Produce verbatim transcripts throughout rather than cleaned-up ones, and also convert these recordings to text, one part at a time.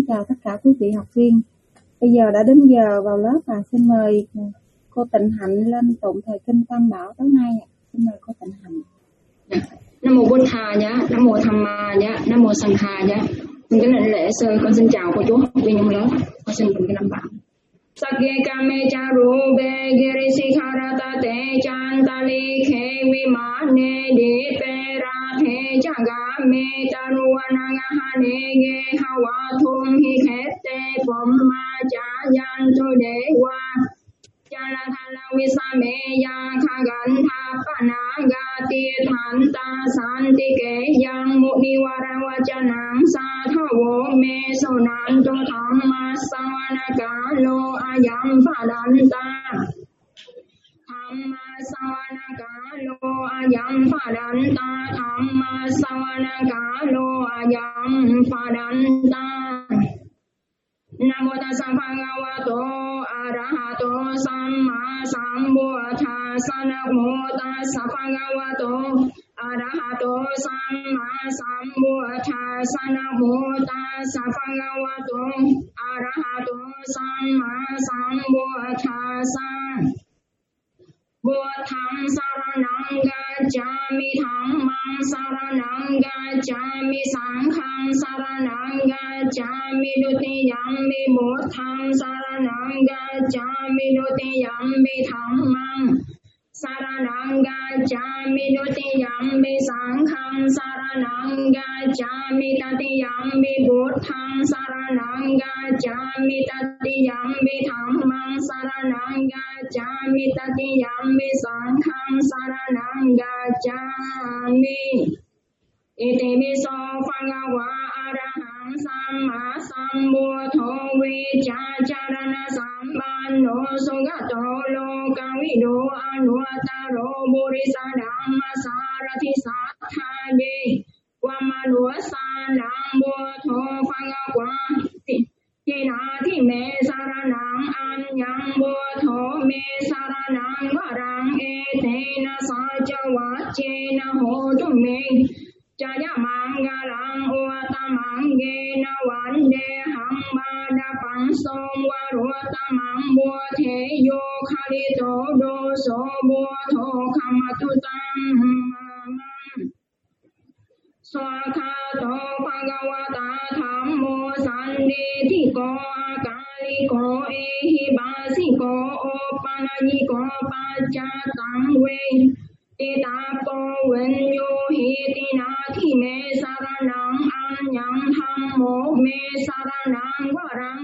chào tất cả quý vị học viên. Bây giờ đã đến giờ vào lớp và xin mời cô Tịnh Hạnh lên tụng thời kinh Tam Bảo tối nay. Xin mời cô Tịnh Hạnh. Nam mô Bổn Thà nhá, Nam mô Tham Ma nhá, Nam mô Sang Kha nhá. Con kính lễ sư, con xin chào cô chú học viên trong lớp. Con xin tụng kinh Tam Bảo. Sakye kame charu be giri sikharata te chantali khe vimane di pera the chaga me taruana ngahane ge hawa thum hi khete pomma cha yan tu dewa chala thala visame ya khagan tha panaga ti thanta santi ke yang muniwara wachanang sathawo me sonan to thamma sawana kalo ayam padanta thamma sawana kalo ayam padanta thamma sawana kalo ayam padanta Namo tassa bhagavato arahato samma sambuddhassa Namo tassa bhagavato arahato samma sambuddhassa Namo tassa bhagavato arahato samma sambuddhassa Buddham saranang gacchami dhammam saranang gacchami sangham saranang gacchami dutiyampi buddham saranang gacchami dutiyampi dhammam saranang gacchami dutiyampi sangham saranang gacchami tatiyampi buddham saranang gacchami tatiyampi dhammam saranang gacchami tatiyampi sangham saranang gacchami iti viso bhagava arahang samma sambuddho vichacharana sambanno sugato lokavido anuttaro burisa dhamma sarathi satthaye vamanusanam buddho bhagava Tinati me saranang anyang buddho me saranang varang etena saja vachena hotu me jaya mangalang utamang gena vande hambada pangsom varutamang buddhe yo khalito doso buddho kamatutam Swakato bhagavata dhammo sanditiko akaliko ehi basiko opanayiko pachatam ve titapo venyo hiti nati me saranang anyang dhammo me saranang varang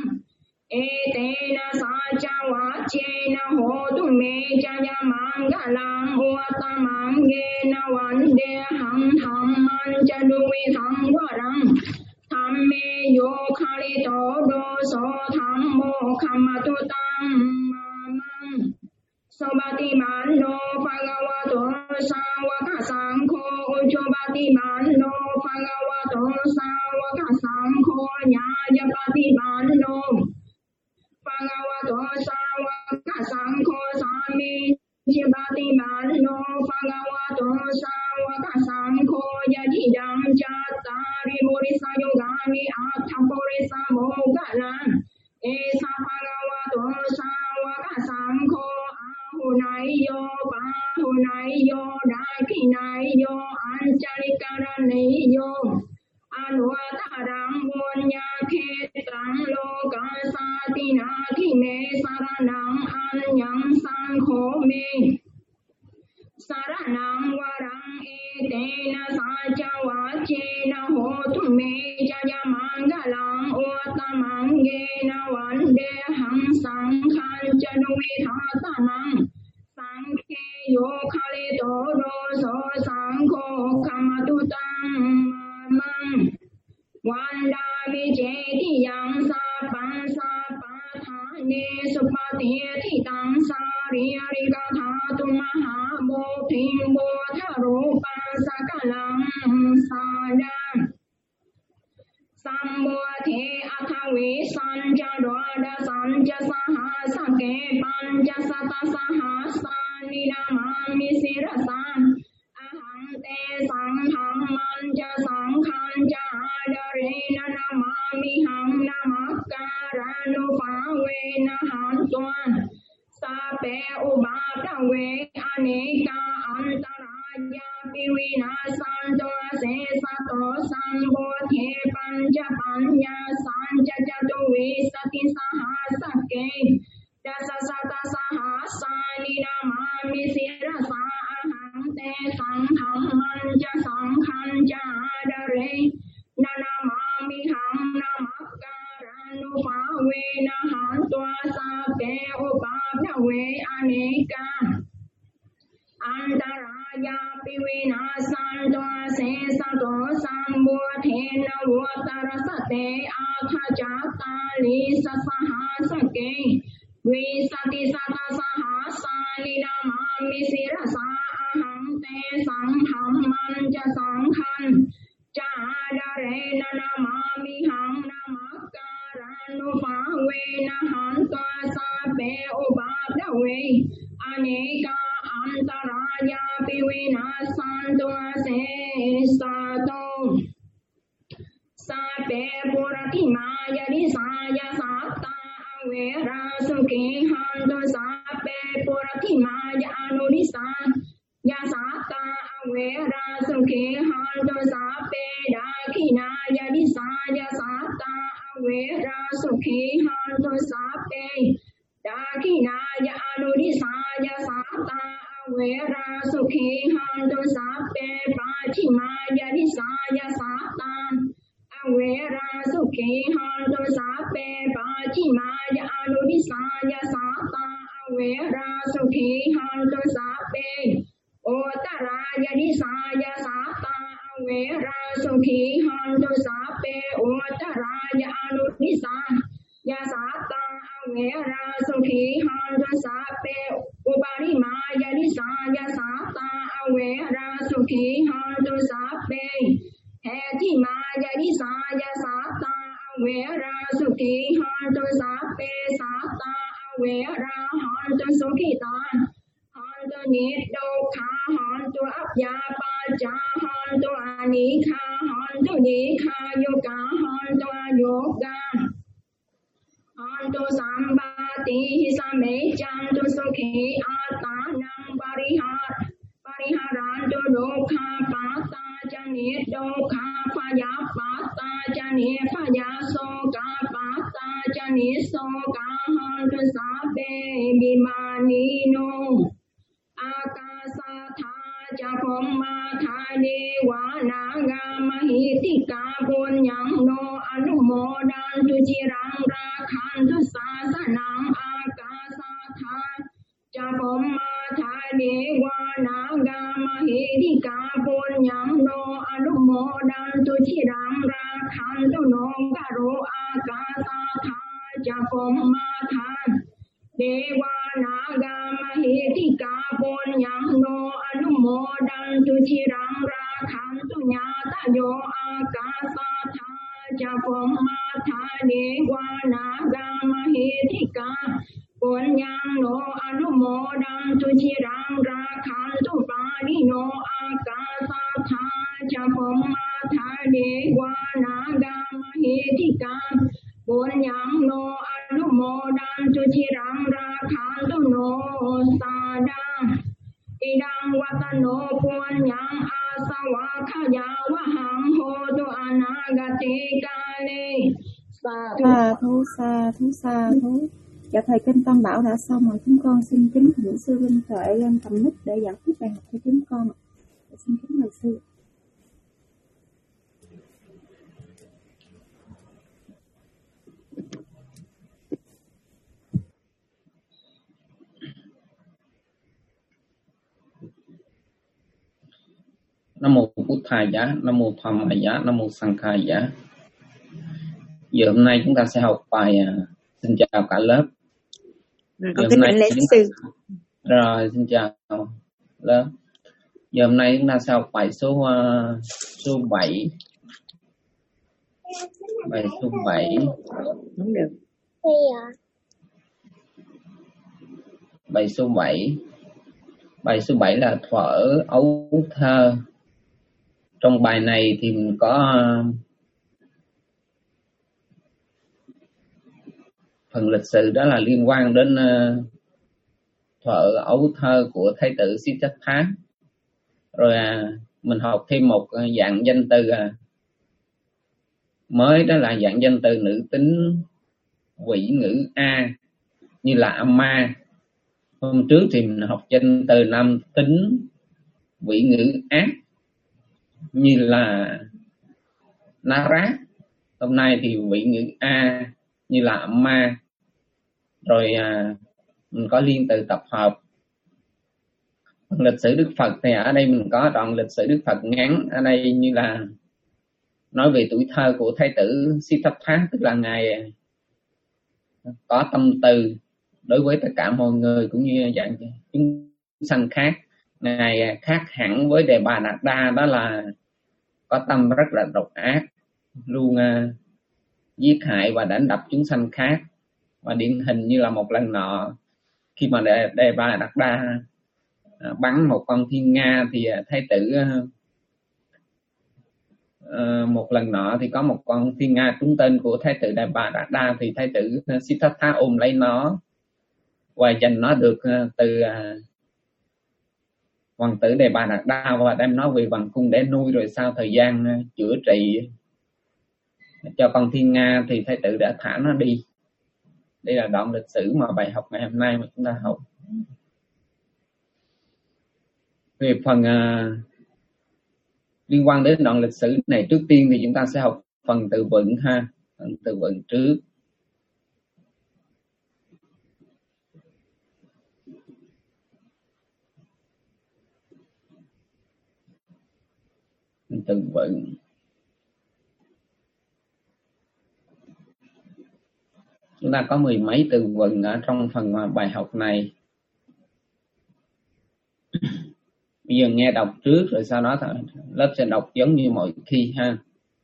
etena sacha vachena hotu me jaya mangalang utamang gena vande hang dhamman jaduvidham varang dhamme yo khalito doso dhammo kamatutam mamang sobati manno bhagavato sāvaka saṅkho ujjobati manno bhagavato sāvaka saṅkho nyājapati manno bhagavato sāvaka saṅkho sāmi Jibati manno bhagavato sāvaka saṅkho yajidam cattari murisa yogami atha purisa mogalam esa bhagavato sāvaka saṅkho ahunaiyo bahunaiyo dakinaiyo ancalikaraniyo anuttaram punya khetang lokasati nati me saranang anyang saṅkho me saranang varang etena saja vachena hotu me jaya mangalang uttamang gena vande hang sangham jaduvidhatamang saṅkhe yo khalito doso saṅkho kamatutam mamang Vanda vijeti yang sapang sapathane supatiyati tang sariyarika dhatu mahabodhim bodharupam sakalam sadam Sambodhe athavi sanja dvada sanja sahasake panja sata sahasani namami sirasam aham te sangham manja sangham jadare namami ham namami Karanu phá quê na hán toan sa pe u ba ta quê anika antaraya piwina san toa se sa to san bo the panja panya san cha cha tu vi sati saha sake Dasa sata saha sani namami sira sa aham te sangham manja sanghanja adare nanamami ham namakaranu phawe nahan toa sa ke upabhawe aneka Antaraya piwina san toa se sato sambo the na votara sate akha chata li sasaha sake Vi sati sata saha sali namami sira sa aham te sangham manja sanghan cha adare nanamami ham namakaranu phawe nahan toa sa pe upabhawe aneka antaraya piwina san toa se sato sa pe puratima yadi saya sata Vera suki hanto sape puratima ya anurisa ya sata vera suki hanto sape dakina ya disa ya sata vera suki hanto sape dakina ya anurisa ya sata vera suki hanto sape pachima ya disa ya sata Vera suki hanto sape pachima ya anurisa ya sata Vera suki hanto sape otara ya disa ya sata Vera suki hanto sape otara ya anurisa ya sata Vera suki hanto sape uparima ya disa ya sata Vera suki hanto sape Heti maya di saya sata awera suki hanto sape sata awera hanto sukita hanto niddo kha hanto apya paja hanto anika hanto nikha yoga hanto yoga hanto sambati same chanto sukhi atanam parihar pariharanto dokha pata Jani dokha phaya pata jani phaya soka pata jani soka hantu sape bimani no akasa tha japomma tha dewa naga mahitika punyang no anumodan tu jirang rakhantu sasanang akasa tha japomma tha dewa naga mahitika punyang no anumodan tu jirang rakhantu no karo akasa tha japomma tha dewa naga mahitika punyang no anumodan tu jirang rakhantu nyata yo akasa tha japomma tha dewa naga mahitika punyang no anumodan tu jirang rakhantu pari no akasa tha japomma tha dewa naga mahitika punyang no anumodan tu jirang rakhantu no sada idang watano punyang asawa khaya wahang hotu anagate kale Sa thú sa thú sa thú. Dạ thầy Kinh Tam Bảo đã xong rồi, chúng con xin kính thỉnh sư Linh Tuệ lên cầm mic để giải thích bài học cho chúng con. Xin kính mời sư. Nam mô Bụt Thầy giá, Nam mô Tham Hải giá, Nam mô Sang Khai giá. Giờ hôm nay chúng ta sẽ học bài uh, xin chào cả lớp. Rồi, con kính lễ sư. Rồi, xin chào lớp. Giờ hôm nay chúng ta sẽ học bài số uh, số bảy. Bài số bảy. Không được. Bài số bảy. Bài số bảy là thuở ấu thơ. Trong bài này thì mình có phần lịch sử đó là liên quan đến uh, thuở ấu thơ của Thái tử Siddhartha. Rồi uh, mình học thêm một uh, dạng danh từ uh, mới, đó là dạng danh từ nữ tính vị ngữ A, như là Amma. Hôm trước thì mình học danh từ nam tính vị ngữ ác, như là Nara. Hôm nay thì vị ngữ A, như là Amma. Rồi à, mình có liên từ tập hợp. Lịch sử Đức Phật thì ở đây mình có đoạn lịch sử Đức Phật ngắn. Ở đây như là nói về tuổi thơ của Thái tử Siddhartha, tức là ngài có tâm từ đối với tất cả mọi người cũng như dạng chúng sanh khác. Ngài khác hẳn với Đề Bà Đạt Đa, đó là có tâm rất là độc ác, luôn uh, giết hại và đánh đập chúng sanh khác. Và điển hình như là một lần nọ, khi mà Đề, Đề Bà Đạt Đa uh, bắn một con thiên nga, thì uh, Thái tử uh, uh, một lần nọ thì có một con thiên nga trúng tên của Thái tử Đề Bà Đạt Đa, thì Thái tử uh, Siddhartha ôm lấy nó và giành nó được uh, từ uh, hoàng tử Đề Bà Đạt Đa và đem nó về hoàng cung để nuôi. Rồi sau thời gian uh, chữa trị cho con thiên nga thì Thái tử đã thả nó đi. Đây là đoạn lịch sử mà bài học ngày hôm nay mà chúng ta học. Về phần uh, liên quan đến đoạn lịch sử này, trước tiên thì chúng ta sẽ học phần từ vựng ha, phần từ vựng trước. Phần từ vựng. Chúng ta có mười mấy từ vựng ở trong phần bài học này. Bây giờ nghe đọc trước rồi sau đó lớp sẽ đọc giống như mọi khi ha.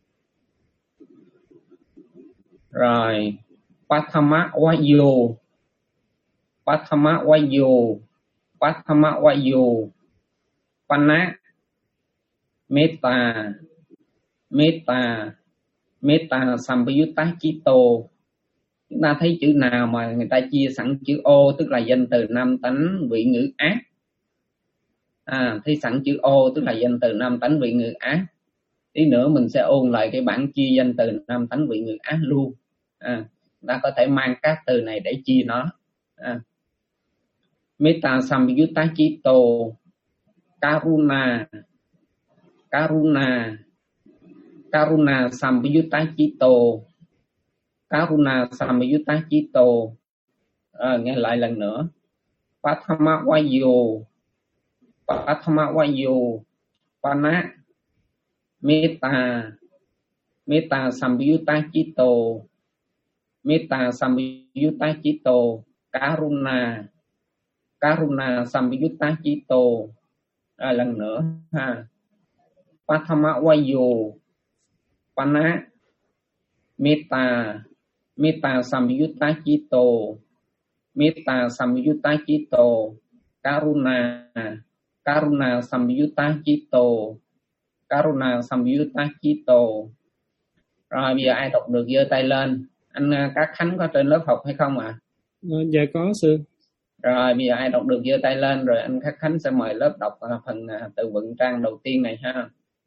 Rồi, Pathama Vayu, Pathama Vayu, Pathama Vayu, Panna, Metta, Metta, Metta Sampayutta Chitto. Chúng ta thấy chữ nào mà người ta chia sẵn chữ ô, tức là danh từ nam tánh vị ngữ ác. À, thấy sẵn chữ ô tức là danh từ nam tánh vị ngữ ác. Tí nữa mình sẽ ôn lại cái bảng chia danh từ nam tánh vị ngữ ác luôn. À, ta có thể mang các từ này để chia nó. À. Metta Sampayutta Chitto, Karuna, Karuna, Karuna Sampayutta Chitto, Karuna Sampayutta Chitto. À, nghe lại lần nữa. Pathama Vayu, Pathama Vayu, Panna, Metta, Metta Sampayutta Chitto, Metta Sampayutta Chitto, Karuna, Karuna Sampayutta Chitto. À, lần nữa ha. Pathama Vayu, Panna, Metta, Metta Sampayutta Chitto, Metta Sampayutta Chitto, Karuna, Karuna Sampayutta Chitto, Karuna Sampayutta Chitto. Rồi bây giờ ai đọc được giơ tay lên. Anh Cát Khánh có trên lớp học hay không ạ? À? Dạ có sư. Rồi bây giờ ai đọc được giơ tay lên, rồi anh Cát Khánh sẽ mời lớp đọc phần từ vựng trang đầu tiên này ha.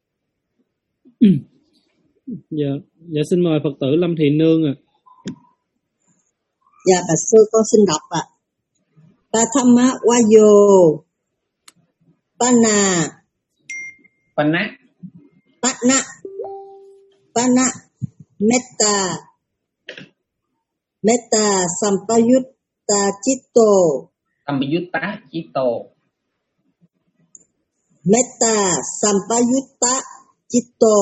Dạ, dạ xin mời Phật tử Lâm Thị Nương ạ. À. Dạ bà sư con xin đọc ạ. À. Pathama Vayu, Panna, Panna, Panna, Panna, Metta, Metta Sampayutta Chitto, Sampayutta Chitto, Metta Sampayutta Chitto,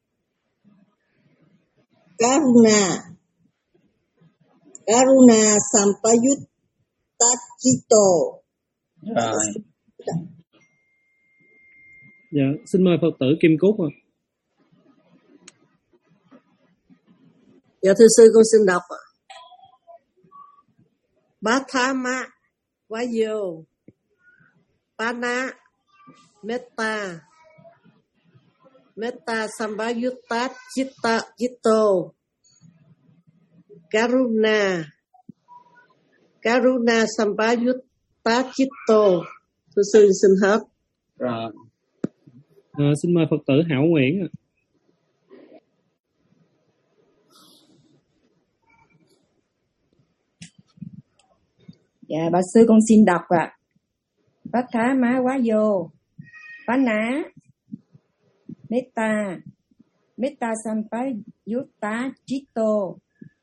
Karuna, Karuna Sampayutta Chitto. Rồi. Dạ, xin mời Phật tử Kim Cúc ạ. À. Dạ thưa sư con xin đọc ạ. Pathama Vayu, Panna, Metta, Metta Sampayutta Chitta Chitto, Karuna, Karuna Sambayutta Chitto. Thưa sư xin hết. Rồi. À, xin mời Phật tử Hảo Nguyễn ạ. Dạ, bà sư con xin đọc ạ. À. Bát Thá Má Quá Vô Bát Ná Metta Metta Sampayutta Chitto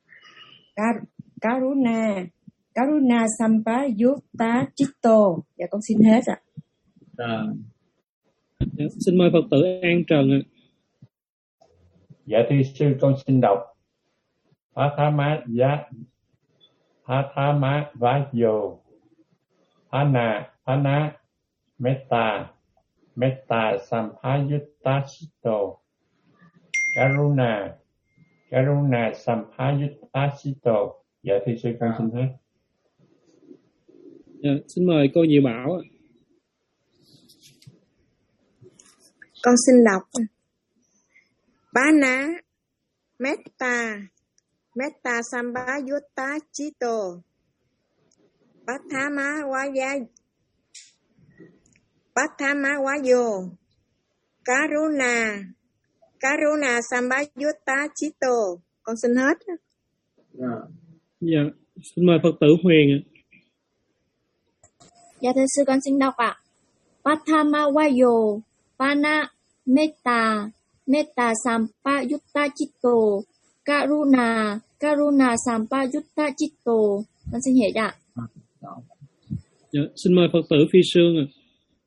Karuna Karuna Sampayutta Chitto. Dạ con xin hết ạ. À. Rồi. Dạ, xin mời Phật tử An Trần ạ. À. Dạ thưa sư con xin đọc. Pathama ya Pathama vayo Pana Pana Metta Metta Sampayutta Chitto Karuna Karuna Sampayutta Chitto. Dạ thưa sư con xin hết. Dạ, xin mời cô Diệu Bảo ạ. Con xin đọc. Bana Metta Metta Sampayutta Chitto Pathama Vaya Pathama Vayo Karuna Karuna Sampayutta Chitto. Con xin hết. Rồi. Dạ, xin mời Phật tử Huyền ạ. Dạ thưa sư con xin đọc ạ. Pathama Vayo Pana Metta Metta Sampayutta Chitto Karuna Karuna Sampayutta Chitto. Con xin hết ạ. Dạ, xin mời Phật tử Phi Sương ạ.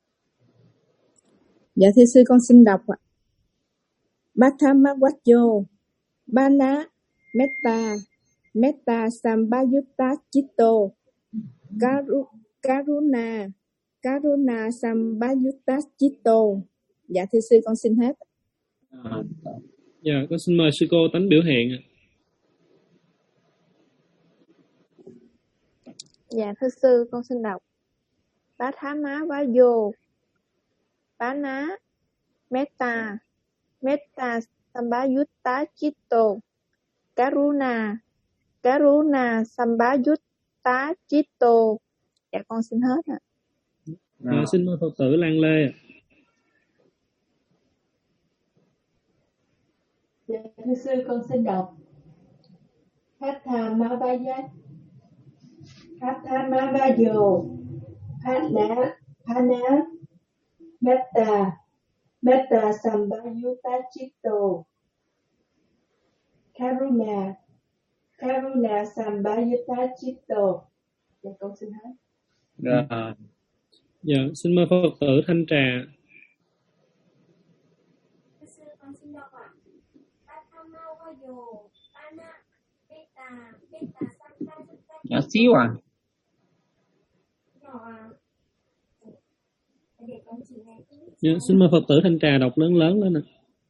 Dạ thưa sư con xin đọc ạ. Pathama Vayo Pana Metta Metta Sampayutta Chitto Karu, Karuna Karuna Sampayutta Chitto. Dạ thưa sư con xin hết. À, dạ con xin mời sư cô Tánh biểu hiện ạ. Dạ thưa sư con xin đọc. Pathama Vayo Pana Metta Metta Sampayutta Chitto Karuna Karuna Sampayutta Chitto. Dạ con xin hết ạ. À, xin mời Phật tử Lan Lê ạ. Dạ, thưa sư con xin đọc. Pathama Vaya Pathama Vayo Pana Pana Metta Metta Sampayutta Chitto Karuna Karuna Sampayutta Chitto. Dạ con xin hết. Rồi. Dạ, xin mời Phật tử Thanh Trà. Sư con xin đọc ạ. Pathama Vayo Pana Metta Metta Sampayutta. Nhỏ xíu à. Nhỏ à. Để con chỉ nghe. Dạ, xin mời Phật tử Thanh Trà đọc lớn lớn lên ạ.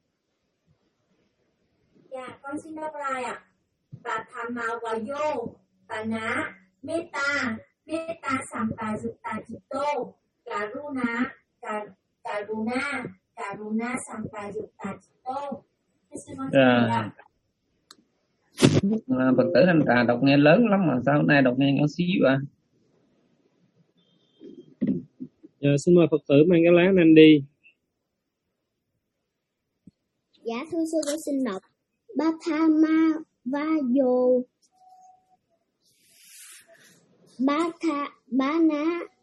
Dạ, con xin đọc lại ạ. Pathama Vayo Pana Metta Metta Sampayutta Chitto Karuna Karuna Karuna Sampayutta Chitto. Rồi. À, Phật tử Thanh Trà đọc nghe lớn lắm mà sao hôm nay đọc nghe nhỏ xíu à. Dạ, xin mời Phật tử mang cái lá nên đi. Dạ thưa sư con xin đọc. Pathama Vayo Bá tha bá ná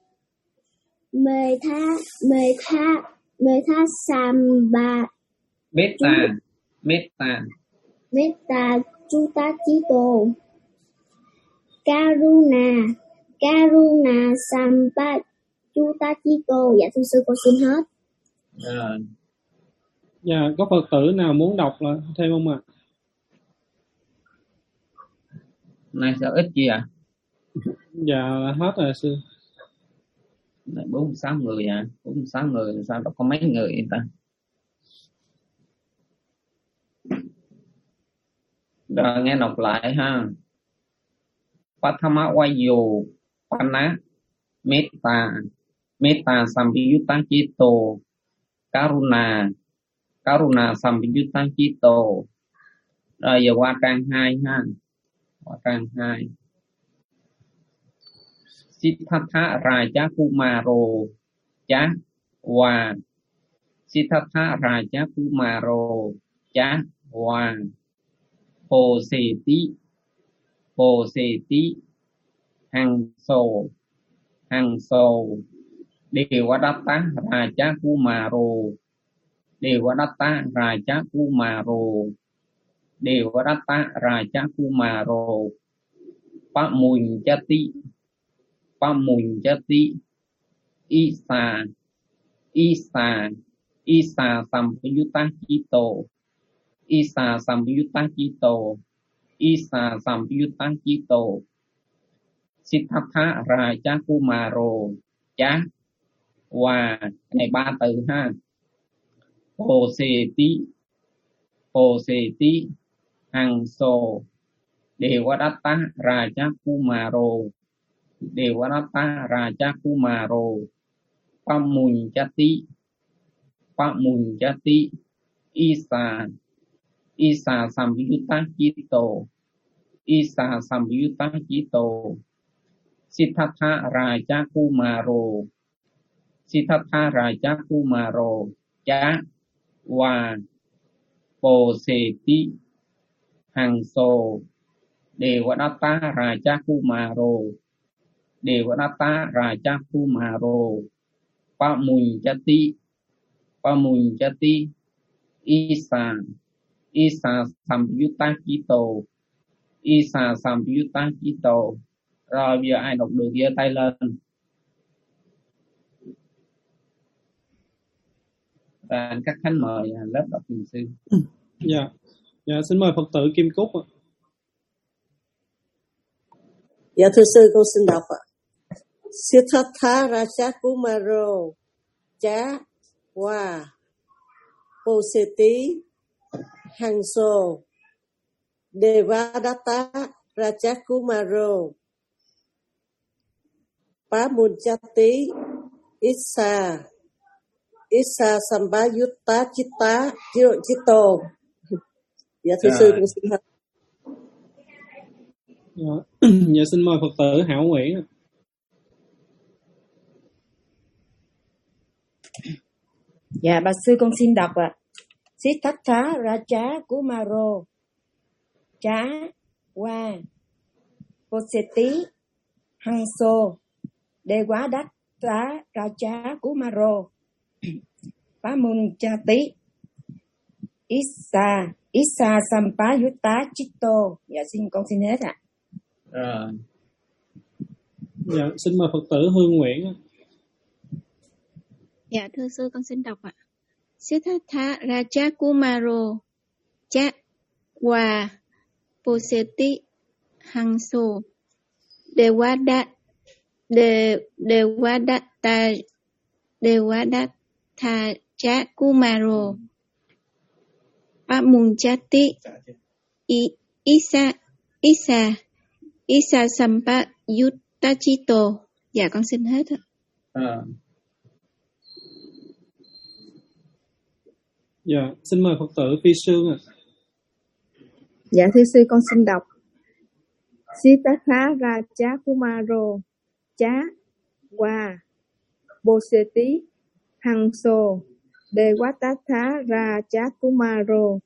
mê tha mê tha mê tha samba Metta Metta Metta Chutta Chitto Karuna Karuna Sampayutta Chitto. Dạ thưa sư con xin hết. Rồi. Dạ, có Phật tử nào muốn đọc là thêm không ạ? À? Này sao ít gì ạ? À? Dạ hết rồi sư. Bốn sáu người à, bốn sáu người sao đâu có mấy người vậy ta? Rồi nghe đọc lại ha. Pathama Vayo Pana Metta Metta Sampayutta Chitto Karuna Karuna Sampayutta Chitto. Rồi giờ qua trang hai ha. Qua trang hai. Siddhartha Raja Kumaro Chá Hòa Siddhartha Raja Kumaro Chá Hòa Hồ Sê Tí Hồ Sê Tí Hằng Sô Hằng Sô Devadatta Raja Kumaro Devadatta Raja Kumaro Devadatta Raja Kumaro Pamunjati Pamunjati Isa Isa Isa Sampayutta Citto Isa Sampayutta Citto Isa Sampayutta Citto Siddhartha Raja Kumaro Chá Hòa này ba từ ha. Hồ Sê Tí Hồ Sê Tí Hằng Sô Devadatta Raja Kumaro Devadatta Raja Kumaro Pamunjati Pamunjati Isa Isa Sampayutta Citto Isa Sampayutta Citto Siddhartha Raja Kumaro Siddhartha Raja Kumaro Chá Hòa Bồ Sê Tí Hằng Sô Devadatta Raja Kumaro Devadatta Raja Kumaro Pamunjati Pamunjati Isa Isa Sampayutta Citto Isa Sampayutta Citto. Rồi bây giờ ai đọc được giơ tay lên. Và các khánh mời lớp đọc thiền sư. Dạ, dạ xin mời Phật tử Kim Cúc ạ. Dạ thưa sư con xin đọc ạ. Siddhartha Raja Kumaro Chá Hòa Bồ Sê Tí Hằng Sô Devadatta Raja Kumaro Pamunjati Isa Isa Sampayutta Citta Citto. Dạ thưa sư con xin hết. Dạ. Dạ xin mời Phật tử Hảo Nguyễn. Dạ bà sư con xin đọc ạ. Siddhartha Raja Kumaro Chá Hòa Bồ Sê Tí Hằng Sô Devadatta Raja Kumaro Pamunjati Isa Isa Sampayutta Citto. Dạ xin con xin hết ạ. Rồi. Dạ xin mời Phật tử Hương Nguyễn. Dạ thưa sư con xin đọc ạ. Siddhartha Raja Kumaro Chá Hòa Bồ Sê Tí Hằng Sô Devadatta Devadatta Devadatta Raja Kumaro Pamunjati Isa Isa Isa Sampayutta Citto. Dạ con xin hết ạ. À. Dạ xin mời Phật tử Phi Sương ạ. Dạ thưa sư con xin đọc. Siddhartha Raja Kumaro Chá Hòa Bồ Sê Tí Hằng Sô Devadatta Raja Kumaro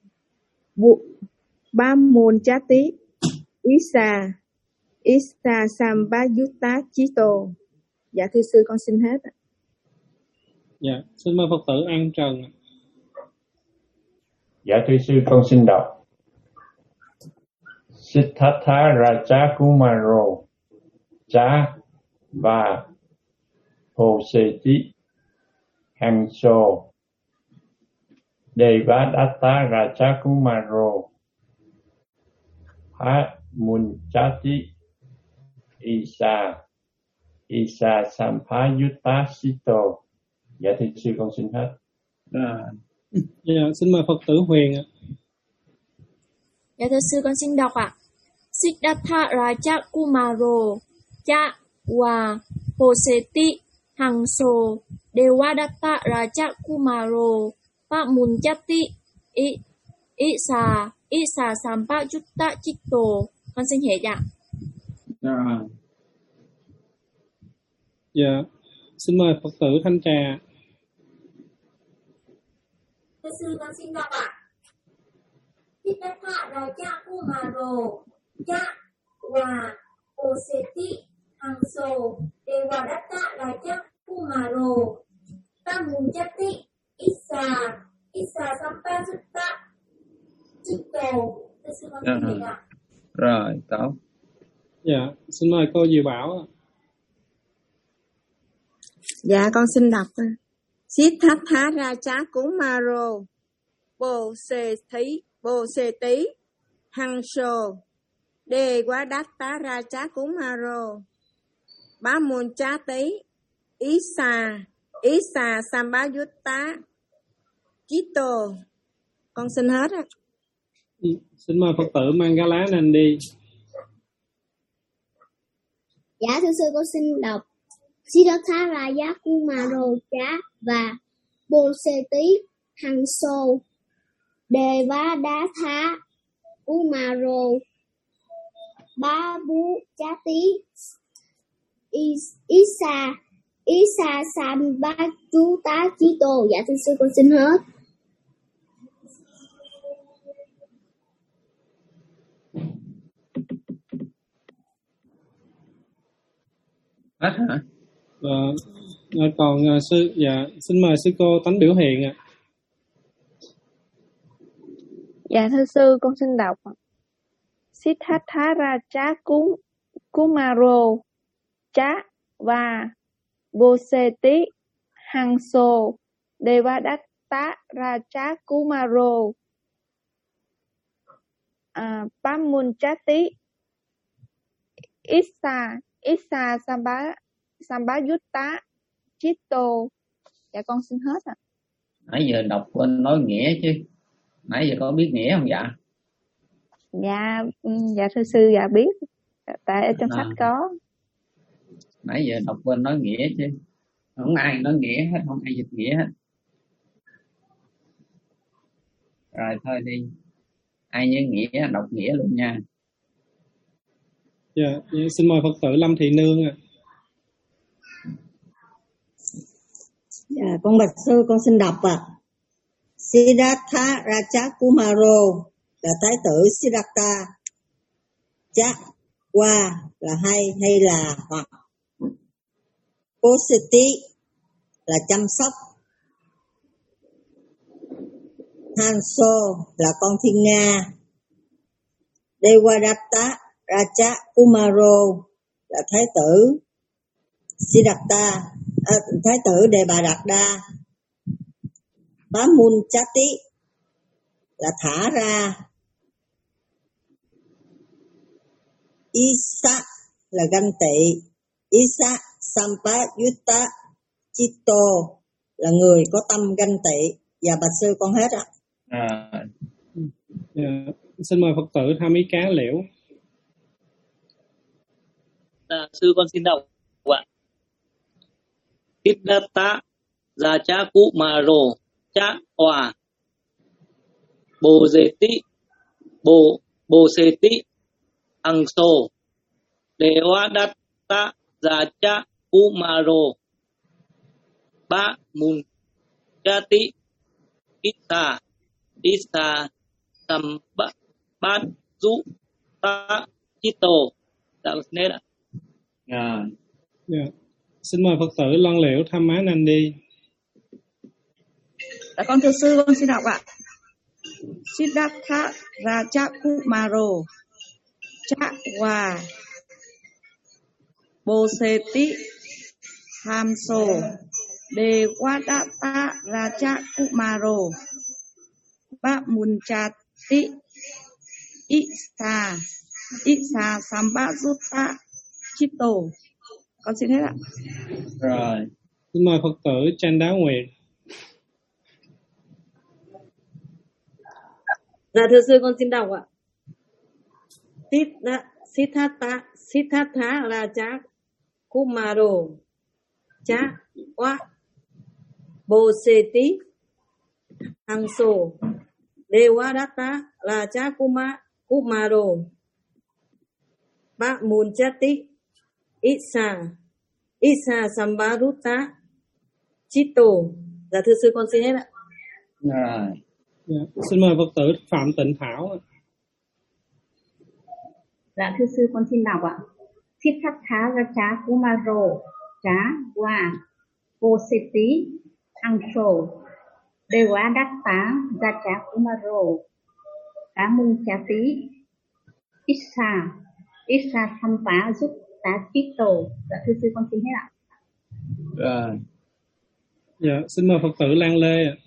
Pamunjati Isa Isa Sampayutta Citto. Dạ thưa sư con xin hết. Dạ xin mời Phật tử An Trần. Dạ thưa sư con xin đọc. Siddhartha Raja Kumaro Chá và Hồ Sê Tí Hằng Sô Devadatta Raja Kumaro Pamunjati Isa Isa Sampayutta Citto. Dạ thưa sư con xin hết. À. Dạ xin mời Phật tử Huyền ạ. Dạ thưa sư con xin đọc ạ. Siddhartha Raja Kumaro Chá Hòa Bồ Sê Tí Hằng Sô Devadatta Raja Kumaro Pamunjati Isa Isa Sampayutta Citto. Con xin hết ạ. Rồi. Dạ, xin mời Phật tử Thanh Trà. Thưa sư, con xin đọc ạ. Siddhartha Raja Kumaro Cha Wa Oseti Hanso Devadatta Raja Kumaro Tamunjati Isa Isa Sampasutta Chitto. Thưa sư, con xin đọc ạ. Rồi, cậu. Dạ, xin mời cô Diệu Bảo ạ. Dạ, con xin đọc. Siddhartha Raja Kumaro Bồ Sê Thí Bồ Sê Tí Hằng Sô Đề Quá Đát Tá Raja Kumaro Bá Môn Chá Tí Ý Xà Ý Xà Sambá Yutta Chitto. Con xin hết á. Xin mời Phật tử Mangala Nandi. Dạ thưa sư, con xin đọc. Siddhartha Raja Kumaro Chá và Bồ Sê Tí Hằng Sô Devadatta Kumaro Bá Bú Chá Tí Isa Isa Sambajutta Chitto. Dạ thưa sư, con xin hết. Hết hả? Ờ, còn uh, sư, dạ, xin mời sư cô Tánh Biểu Hiện ạ. Dạ thưa sư, con xin đọc. Siddhartha Raja Kumaro Cha và Boseti Hanso Devadatta Raja Kumaro à, Pamunjati Isa Isa Sambá Sambá Yutta Chitto. Dạ con xin hết ạ. Nãy giờ đọc quên nói nghĩa chứ. Nãy giờ có biết nghĩa không dạ? Dạ, dạ thưa sư, dạ biết. Tại ở trong à. sách có. Nãy giờ đọc quên nói nghĩa chứ. Không ai nói nghĩa hết, không ai dịch nghĩa hết. Rồi thôi đi. Ai nhớ nghĩa, đọc nghĩa luôn nha. Dạ, xin mời Phật tử Lâm Thị Nương ạ. Dạ, con bạch sư, con xin đọc ạ. À. Siddhartha Raja Kumaro là thái tử Siddhartha. Cha qua là hay hay là hoặc. Positi là chăm sóc. Hanso là con thiên nga. Devadatta Raja Kumaro là thái tử Siddhartha, à, thái tử Đề Bà Đạt Đa. Pamunjati là thả ra. Isa là ganh tị. Isa Sampayutta Chitto là người có tâm ganh tị. Và bạch sư con hết ạ. À. À, xin mời Phật tử Tham Ý Cá Liễu. À, sư con xin đọc ạ. Siddhartha Raja Kumaro Cha Hòa Bồ Dê Tí Bồ Bồ Sê Tí Hằng Sô Devadatta Raja Kumaro Bá Môn Chá Tí Isa Isa Sambajutta Chitto. Dạ con xin hết ạ. À. Yeah. Xin mời Phật tử Loan Liễu Tham Má Nandi. Dạ con thưa sư, con xin đọc ạ. Siddhartha Raja Kumaro Cha Wa Boseti Hamso Devadatta Raja Kumaro Pamunjati Isa Isa Sambajutta Chitto. Con xin hết ạ. Rồi. Xin mời Phật tử Trang Đá Nguyệt. Dạ thưa sư, con xin đọc ạ. Siddhartha Siddhartha Raja Kumaro Cha Wa Boseti Hanso Devadatta Raja Kumaro Pamunjati Isa Isa Sambaruta Chito. Dạ thưa sư con xin hết ạ. Rồi. Dạ. Xin mời Phật tử Phạm Tịnh Thảo. Dạ thưa sư con xin đọc ạ. Siddhartha Raja Kumaro Cha Wa Poseti Angso Devadatta Raja Kumaro Kamunchati Issa Issa Sampa Jutta Chito. Dạ thưa sư con xin hết ạ. Rồi. Dạ, xin mời Phật tử Lan Lê ạ.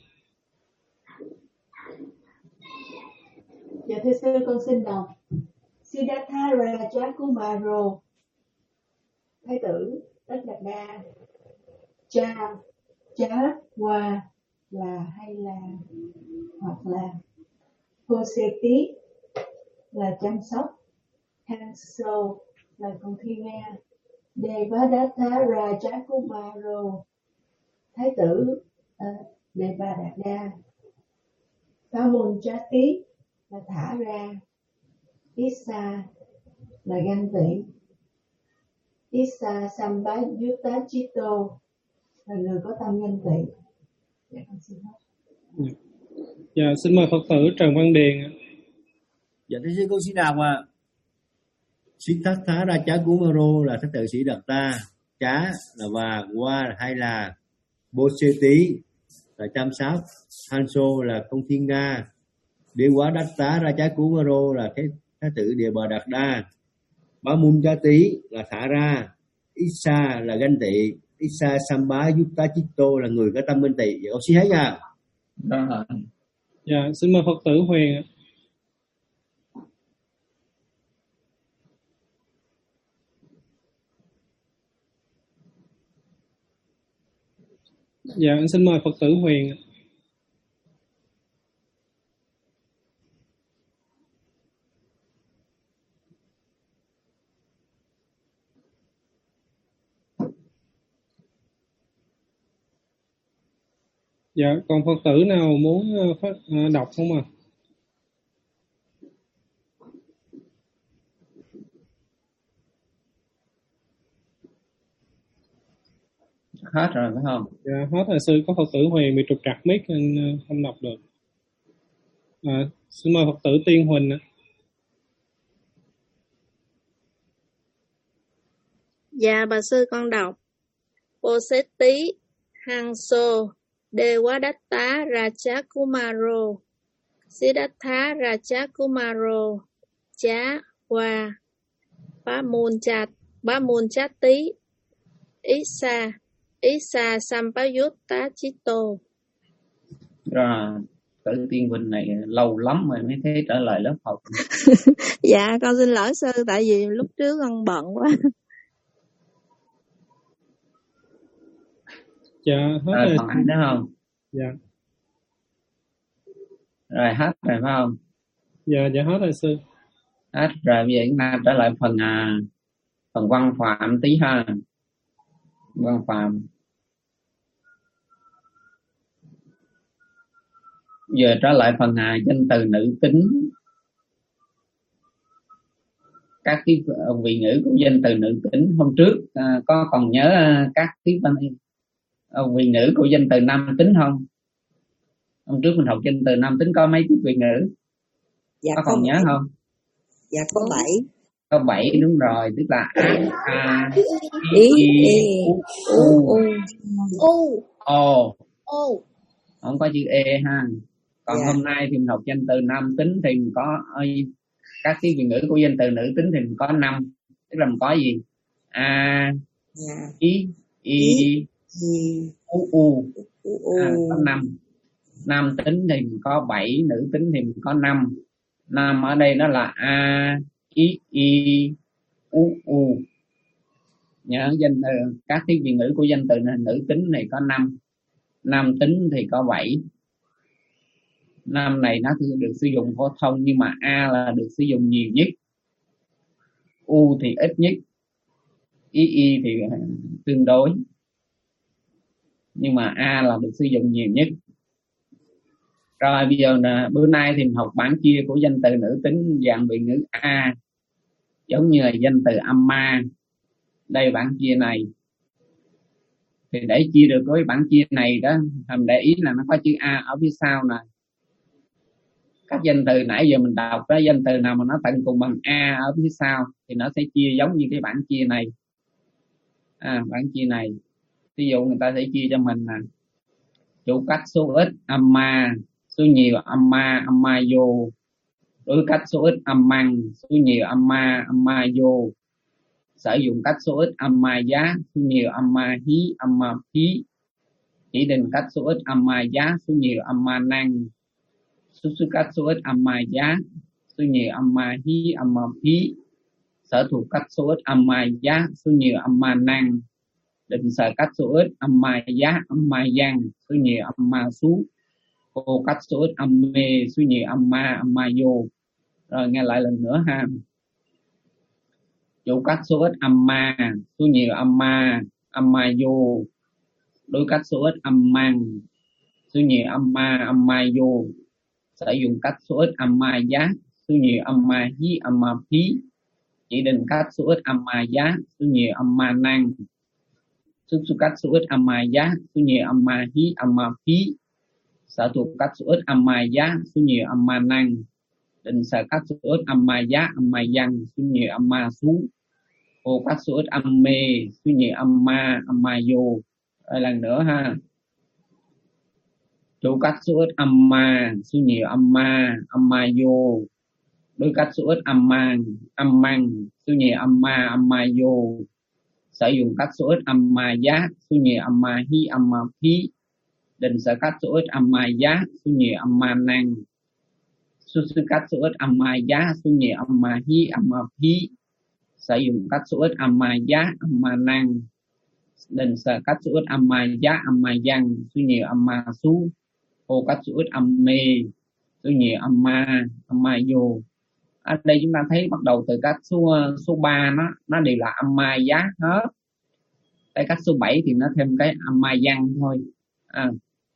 Dạ thưa sư con xin đọc. Siddhartha Raja Kumaro, Thái tử Tất Đạt Đa. Cha, chá, qua là hay là hoặc là. Poseti là chăm sóc. Hanso là con thi Nga. Devadatta Raja Kumaro, Thái tử uh, Devadatta. Kamunchati là thả ra. Issa là ganh tị. Issa Sambayutta Chito là người có tâm ganh tị. Dạ con xin hết. Dạ xin mời Phật tử Trần Văn Điền. Dạ thưa sư con xin đọc ạ. Siddhartha Raja Kumaro là thái tử Sĩ Đạt Ta. Chá là và, qua hay là, Boseti là chăm sóc, Hanso là công thiên Nga, Devadatta Raja Kumaro là thái, thái tử Địa Bờ Đạt Đa, Bamunjati là thả ra, Issa là ganh tị, Issa Samba Yutta Chitto là người có tâm ganh tị. Dạ con xin hết nha. Rồi. Dạ xin mời Phật tử Huyền. Dạ xin mời Phật tử Huyền. Dạ còn Phật tử nào muốn phát đọc không ạ? À? Hết rồi phải không? Dạ hết rồi sư. Có Phật tử Huyền bị trục trặc mic nên không đọc được. À, xin mời Phật tử Tiên Huỳnh. Dạ bà sư con đọc. Poseti Hanso Devadatta Raja Kumaro Siddhartha Raja Kumaro Chá Wa Bamunjat Bamunjati Issa Issa Sampayutta Chito. Rồi, tử Tiên Huỳnh này lâu lắm rồi mới thấy trở lại lớp học. Dạ con xin lỗi sư, tại vì lúc trước con bận quá. Dạ hết rồi. rồi. Còn ai nữa không? Dạ. Rồi hết rồi phải không? Dạ dạ hết rồi sư. Hết rồi, bây giờ chúng ta trở lại phần à, phần văn phạm tí ha. Văn phạm. Giờ trở lại phần à, danh từ nữ tính. Các cái vị ngữ của danh từ nữ tính hôm trước à, có còn nhớ à, các cái à, vị ngữ của danh từ nam tính không? Hôm trước mình học danh từ nam tính có mấy cái vị ngữ? Dạ có còn nhớ không? Dạ có bảy. Có bảy đúng rồi, tức là a a i i u u u o o. Không có chữ e ha. Còn yeah. Hôm nay thì mình học danh từ nam tính thì mình có các cái vị ngữ của danh từ nữ tính thì mình có năm, tức là mình có gì? A yeah. i i u u à, có năm. Nam tính thì mình có bảy, nữ tính thì mình có năm. Nam ở đây đó là a i i u u. Nhớ danh từ các cái vị ngữ của danh từ nữ tính này có năm, nam tính thì có bảy. Nam này nó được sử dụng phổ thông nhưng mà a là được sử dụng nhiều nhất, u thì ít nhất, i i thì tương đối, nhưng mà a là được sử dụng nhiều nhất. Rồi bây giờ là bữa nay thì mình học bản chia của danh từ nữ tính dạng vị ngữ a, giống như là danh từ âm ma. Đây bản chia này Thì để chia được cái bảng chia này đó, hàm để ý là nó có chữ A ở phía sau nè. Các danh từ nãy giờ mình đọc đó, danh từ nào mà nó tận cùng bằng A ở phía sau thì nó sẽ chia giống như cái bảng chia này. À, bảng chia này ví dụ người ta sẽ chia cho mình nè, chủ cách số ít âm ma, số nhiều âm ma, âm ma vô. Đối cách số ít âm măng, số nhiều âm ma, âm ma vô. Sử dụng cách số ít âm ma giá, số nhiều âm ma hí, âm ma phí. Chỉ định cách số ít âm ma giá, số nhiều âm ma năng. Số số cách số ít âm ma giá, số nhiều âm ma hí, âm ma phí. Sở thuộc cách số ít âm ma giá, số nhiều âm ma năng. Định sở cách số ít âm ma giá, âm ma văn, số nhiều âm ma xú. Cô cách số ít âm mê, số nhiều âm ma, âm ma vô. Rồi nghe lại lần nữa ha. Chủ cách số ít âm ma, số nhiều âm ma, âm ma vô. Đối cách số ít âm măng, số nhiều âm ma, âm ma vô. Sử dụng cách số ít âm ma giá, số nhiều âm ma hí, âm ma phí. Chỉ định cách số ít âm ma giá, số nhiều âm ma năng. Số số cách số ít âm ma giá, số nhiều âm ma hí, âm ma phí. Sở thuộc cách số ít âm ma giá, số nhiều âm ma năng. Định sở cách số ít âm ma giá, âm ma văn, số nhiều âm ma xú. Cô cách số ít âm mê, số nhiều âm ma, âm ma vô. Rồi lần nữa ha. Chủ cách số ít âm ma, số nhiều âm ma, âm ma vô. Đối cách số ít âm mang, âm măng, số nhiều âm ma, âm ma vô. Sử dụng cách số ít âm ma giá, số nhiều âm ma hí, âm ma phí. Định sở cách số ít âm ma giá, số nhiều âm ma năng. Số số cách số ít âm ma giá, số nhiều âm ma hí, âm ma phí. Sử dụng cách số ít âm ma giá, âm ma năng. Định sở cách số ít âm ma giá, âm ma văn, số nhiều âm ma xú. Cô cách số ít âm mê, số nhiều âm ma, âm ma vô. Ở đây chúng ta thấy bắt đầu từ cách số số ba nó nó đều là âm ma giá hết. Cái cách số bảy thì nó thêm cái âm ma văn thôi. À.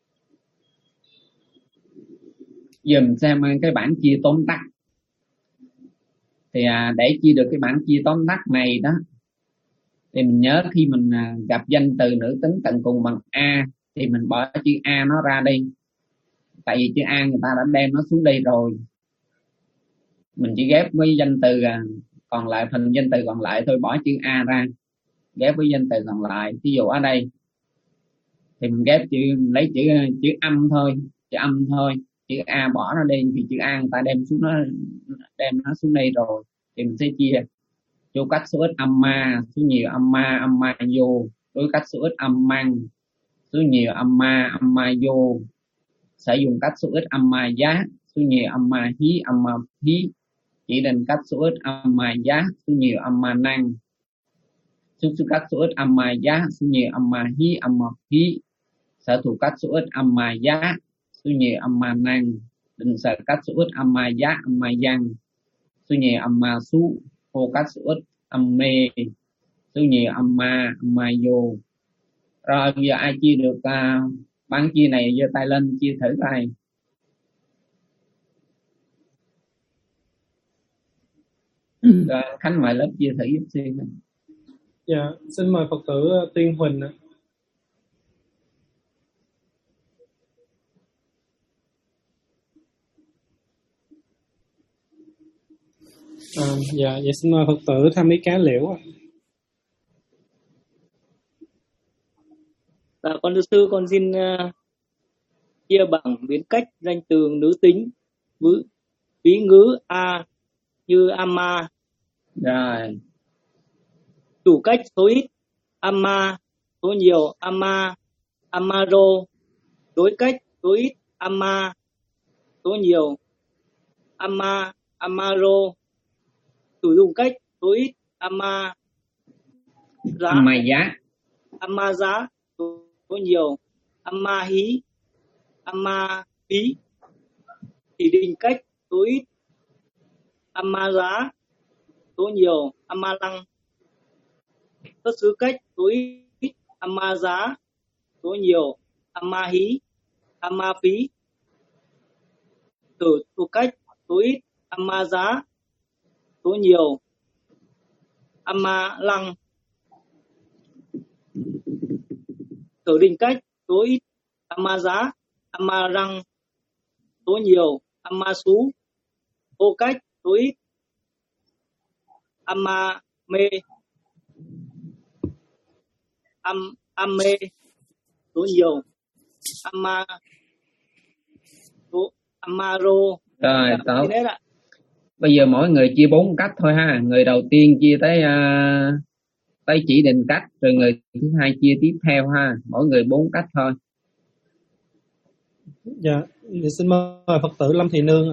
Giờ mình xem cái bảng chia tóm tắt. Thì à, để chia được cái bảng chia tóm tắt này đó, thì mình nhớ khi mình à, gặp danh từ nữ tính tận cùng bằng A thì mình bỏ chữ A nó ra đi. Tại vì chữ A người ta đã đem nó xuống đây rồi. Mình chỉ ghép với danh từ à, còn lại, phần danh từ còn lại thôi, bỏ chữ A ra, ghép với danh từ còn lại. Ví dụ ở đây thì mình ghép chữ, mình lấy chữ chữ âm thôi, chữ âm thôi, chữ A bỏ nó đi, vì chữ A người ta đem xuống nó đem nó xuống đây rồi. Thì mình sẽ chia chỗ cách số ít âm ma, số nhiều âm ma, âm ma vô. Đối cách số ít âm măng, số nhiều âm ma, âm ma vô. Sử dụng cách số ít âm ma giá, số nhiều âm ma hí, âm ma phí. Chỉ định cách số ít âm ma giá, số nhiều âm ma năng. Số số cách số ít âm ma giá, số nhiều âm ma hí, âm ma phí. Sở thuộc cách số ít âm ma giá, số nhiều âm ma năng. Định sở cách số ít âm ma giá, âm ma văn, số nhiều âm ma xú. Cô cách số ít âm mê, số nhiều âm ma, âm ma vô. Rồi giờ ai chia được uh, bảng chia này giơ tay lên chia thử coi. Rồi, Khánh mời lớp chia thử giúp xin. Dạ, xin mời Phật tử Tiên Huỳnh ạ. À, dạ, vậy xin mời Phật tử Tham Ý Cá Liễu ạ. Dạ, con thưa sư, con xin uh, chia bằng biến cách danh từ nữ tính với ví ngữ A như ama. Rồi. Chủ cách số ít ama, số nhiều ama, amaro. Đối cách số ít ama, số nhiều ama, amaro. Sử dụng cách số ít ama giá, ama giá, ama giá, số nhiều ama hí, ama phí. Chỉ định cách số ít ama giá, số nhiều ama lăng. Xuất xứ cách số ít ama giá, số nhiều ama hí, ama phí. Thử thuộc cách số ít ama giá, số nhiều ama lăng. thử định cách số ít, amma giá, amma răng số nhiều, amma xú, vô cách số ít, amma mê, am am mê số nhiều, amma số amma rô. Rồi tốt. Thế ạ. Bây giờ mỗi người chia bốn cách thôi ha. Người đầu tiên chia tới uh, tới chỉ định cách, rồi người thứ hai chia tiếp theo ha. Mỗi người bốn cách thôi. Dạ, thì xin mời Phật tử Lâm Thị Nương.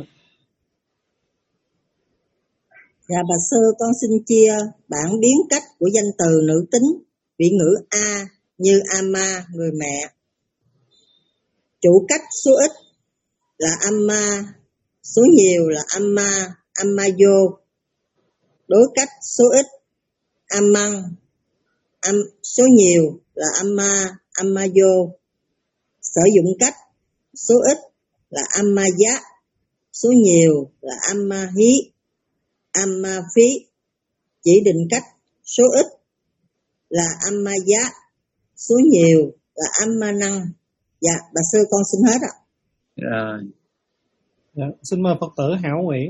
Dạ bà sư, con xin chia bản biến cách của danh từ nữ tính vị ngữ A như Ama, người mẹ. Chủ cách số ít là Amma, số nhiều là Amma, Ammayo. Đối cách số ít Amang, am, số nhiều là Amma, Ammayo. Sử dụng cách số ít là Ammaya, số nhiều là Ammahi, Ammafi. Chỉ định cách số ít là Ammaya, số nhiều là Ammanang. Dạ, bà sư con xin hết ạ. Rồi. Dạ, xin mời Phật tử Hảo Nguyễn.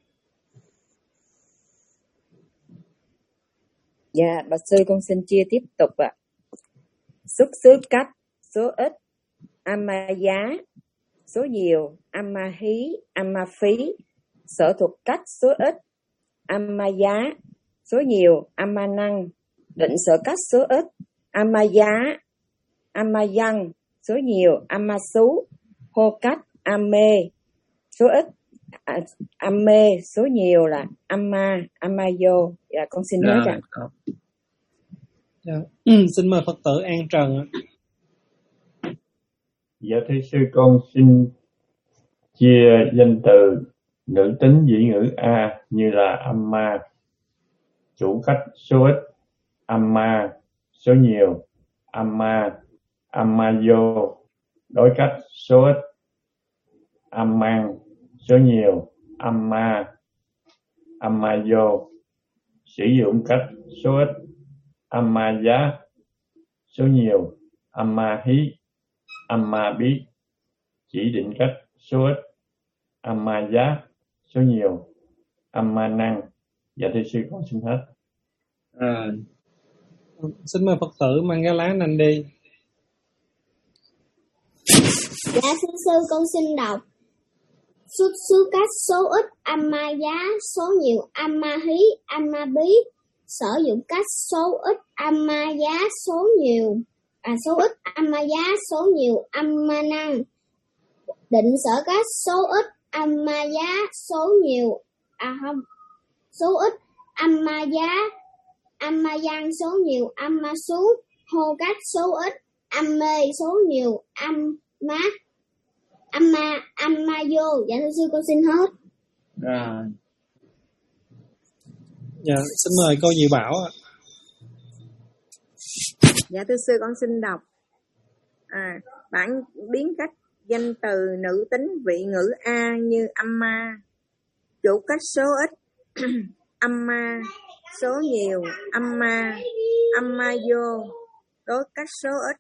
Dạ, bà sư con xin chia tiếp tục ạ. Xuất xứ cách số ít amma giá, số nhiều amma hí, amma phí. Sở thuộc cách số ít amma giá, số nhiều amma năng. Định sở cách số ít amma giá, amma dân, số nhiều amma xú. Hô cách amme, số ít à, amme, số nhiều là amma, ammayo. Dạ con xin hết ạ. Dạ. Ừ, xin mời Phật tử An Trần. Dạ thưa sư, con xin chia danh từ nữ tính vị ngữ A như là amma. Chủ cách số ít amma, số nhiều amma, ammayo. Đối cách số ít amman, số nhiều amma, ammayo. Sử dụng cách số ít ammaya, số nhiều ammahi, ammabi. Chỉ định cách số ít ammaya, số nhiều ammanang. Dạ thưa sư, con xin hết. À, xin mời Phật tử Mangala Nandi. Dạ thưa sư, con xin đọc. Xuất xứ cách số ít amma giá, số nhiều amma hí, amma bí. Sử dụng cách số ít amma giá, số nhiều à số ít amma giá, số nhiều amma năng. Định sở cách số ít amma giá, số nhiều à không số ít amma giá, amma dân, số nhiều amma xuống. Hô cách số ít amme, số nhiều amma amma ammayo. Dạ thưa sư, con xin hết. Rồi. Dạ, xin mời cô Diệu Bảo ạ. Dạ thưa sư, con xin đọc. À, bản biến cách danh từ nữ tính vị ngữ A như amma. Chủ cách số ít amma, số nhiều amma, ammayo. Đối cách số ít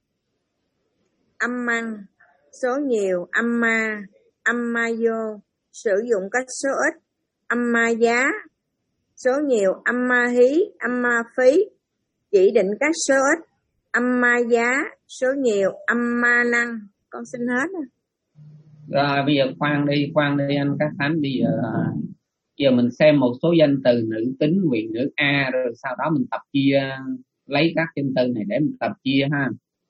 amman, số nhiều amma, ammayo. Sử dụng cách số ít amma giá, số nhiều amma hí, amma phí. Chỉ định các số ít amma giá, số nhiều amma năng. Con xin hết. Rồi bây giờ khoan đi, khoan đi anh các thánh. Bây giờ giờ mình xem một số danh từ nữ tính vị ngữ A, rồi sau đó mình tập chia, lấy các danh từ này để mình tập chia ha.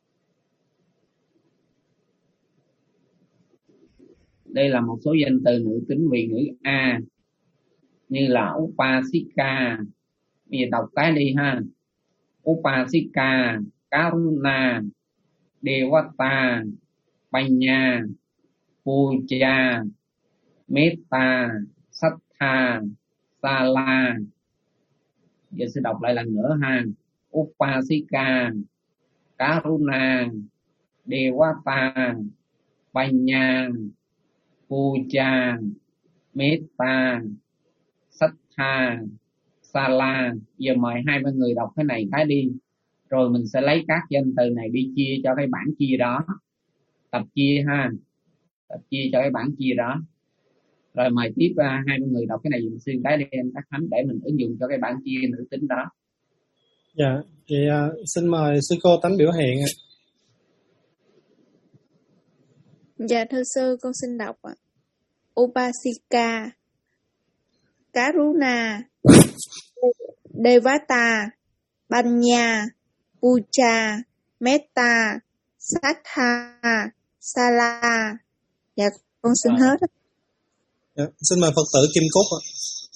Đây là một số danh từ nữ tính vị ngữ A như là Upasika. Bây giờ đọc cái đi ha. Upasika, Karuna, Devata, Panya, Puja, Metta, Sattha, Sala. Giờ sẽ đọc lại lần nữa ha. Upasika, Karuna, Devata, Panya, Puja, Metta, Sattha, Sala. Giờ mời hai ba người đọc cái này cái đi, rồi mình sẽ lấy các danh từ này đi chia cho cái bảng chia đó, tập chia ha, tập chia cho cái bảng chia đó. Rồi mời tiếp uh, hai người đọc cái này dùm xuyên cái đi em Tác Thánh để mình ứng dụng cho cái bảng chia nữ tính đó. Dạ, thì uh, xin mời sư cô Tánh biểu hiện ạ. Dạ thưa sư, con xin đọc ạ. Upasika, Karuna, Devata, Panya, Puja, Metta, Sattha, Sala. Dạ con xin À. hết. Dạ, xin mời Phật tử Kim Cúc ạ.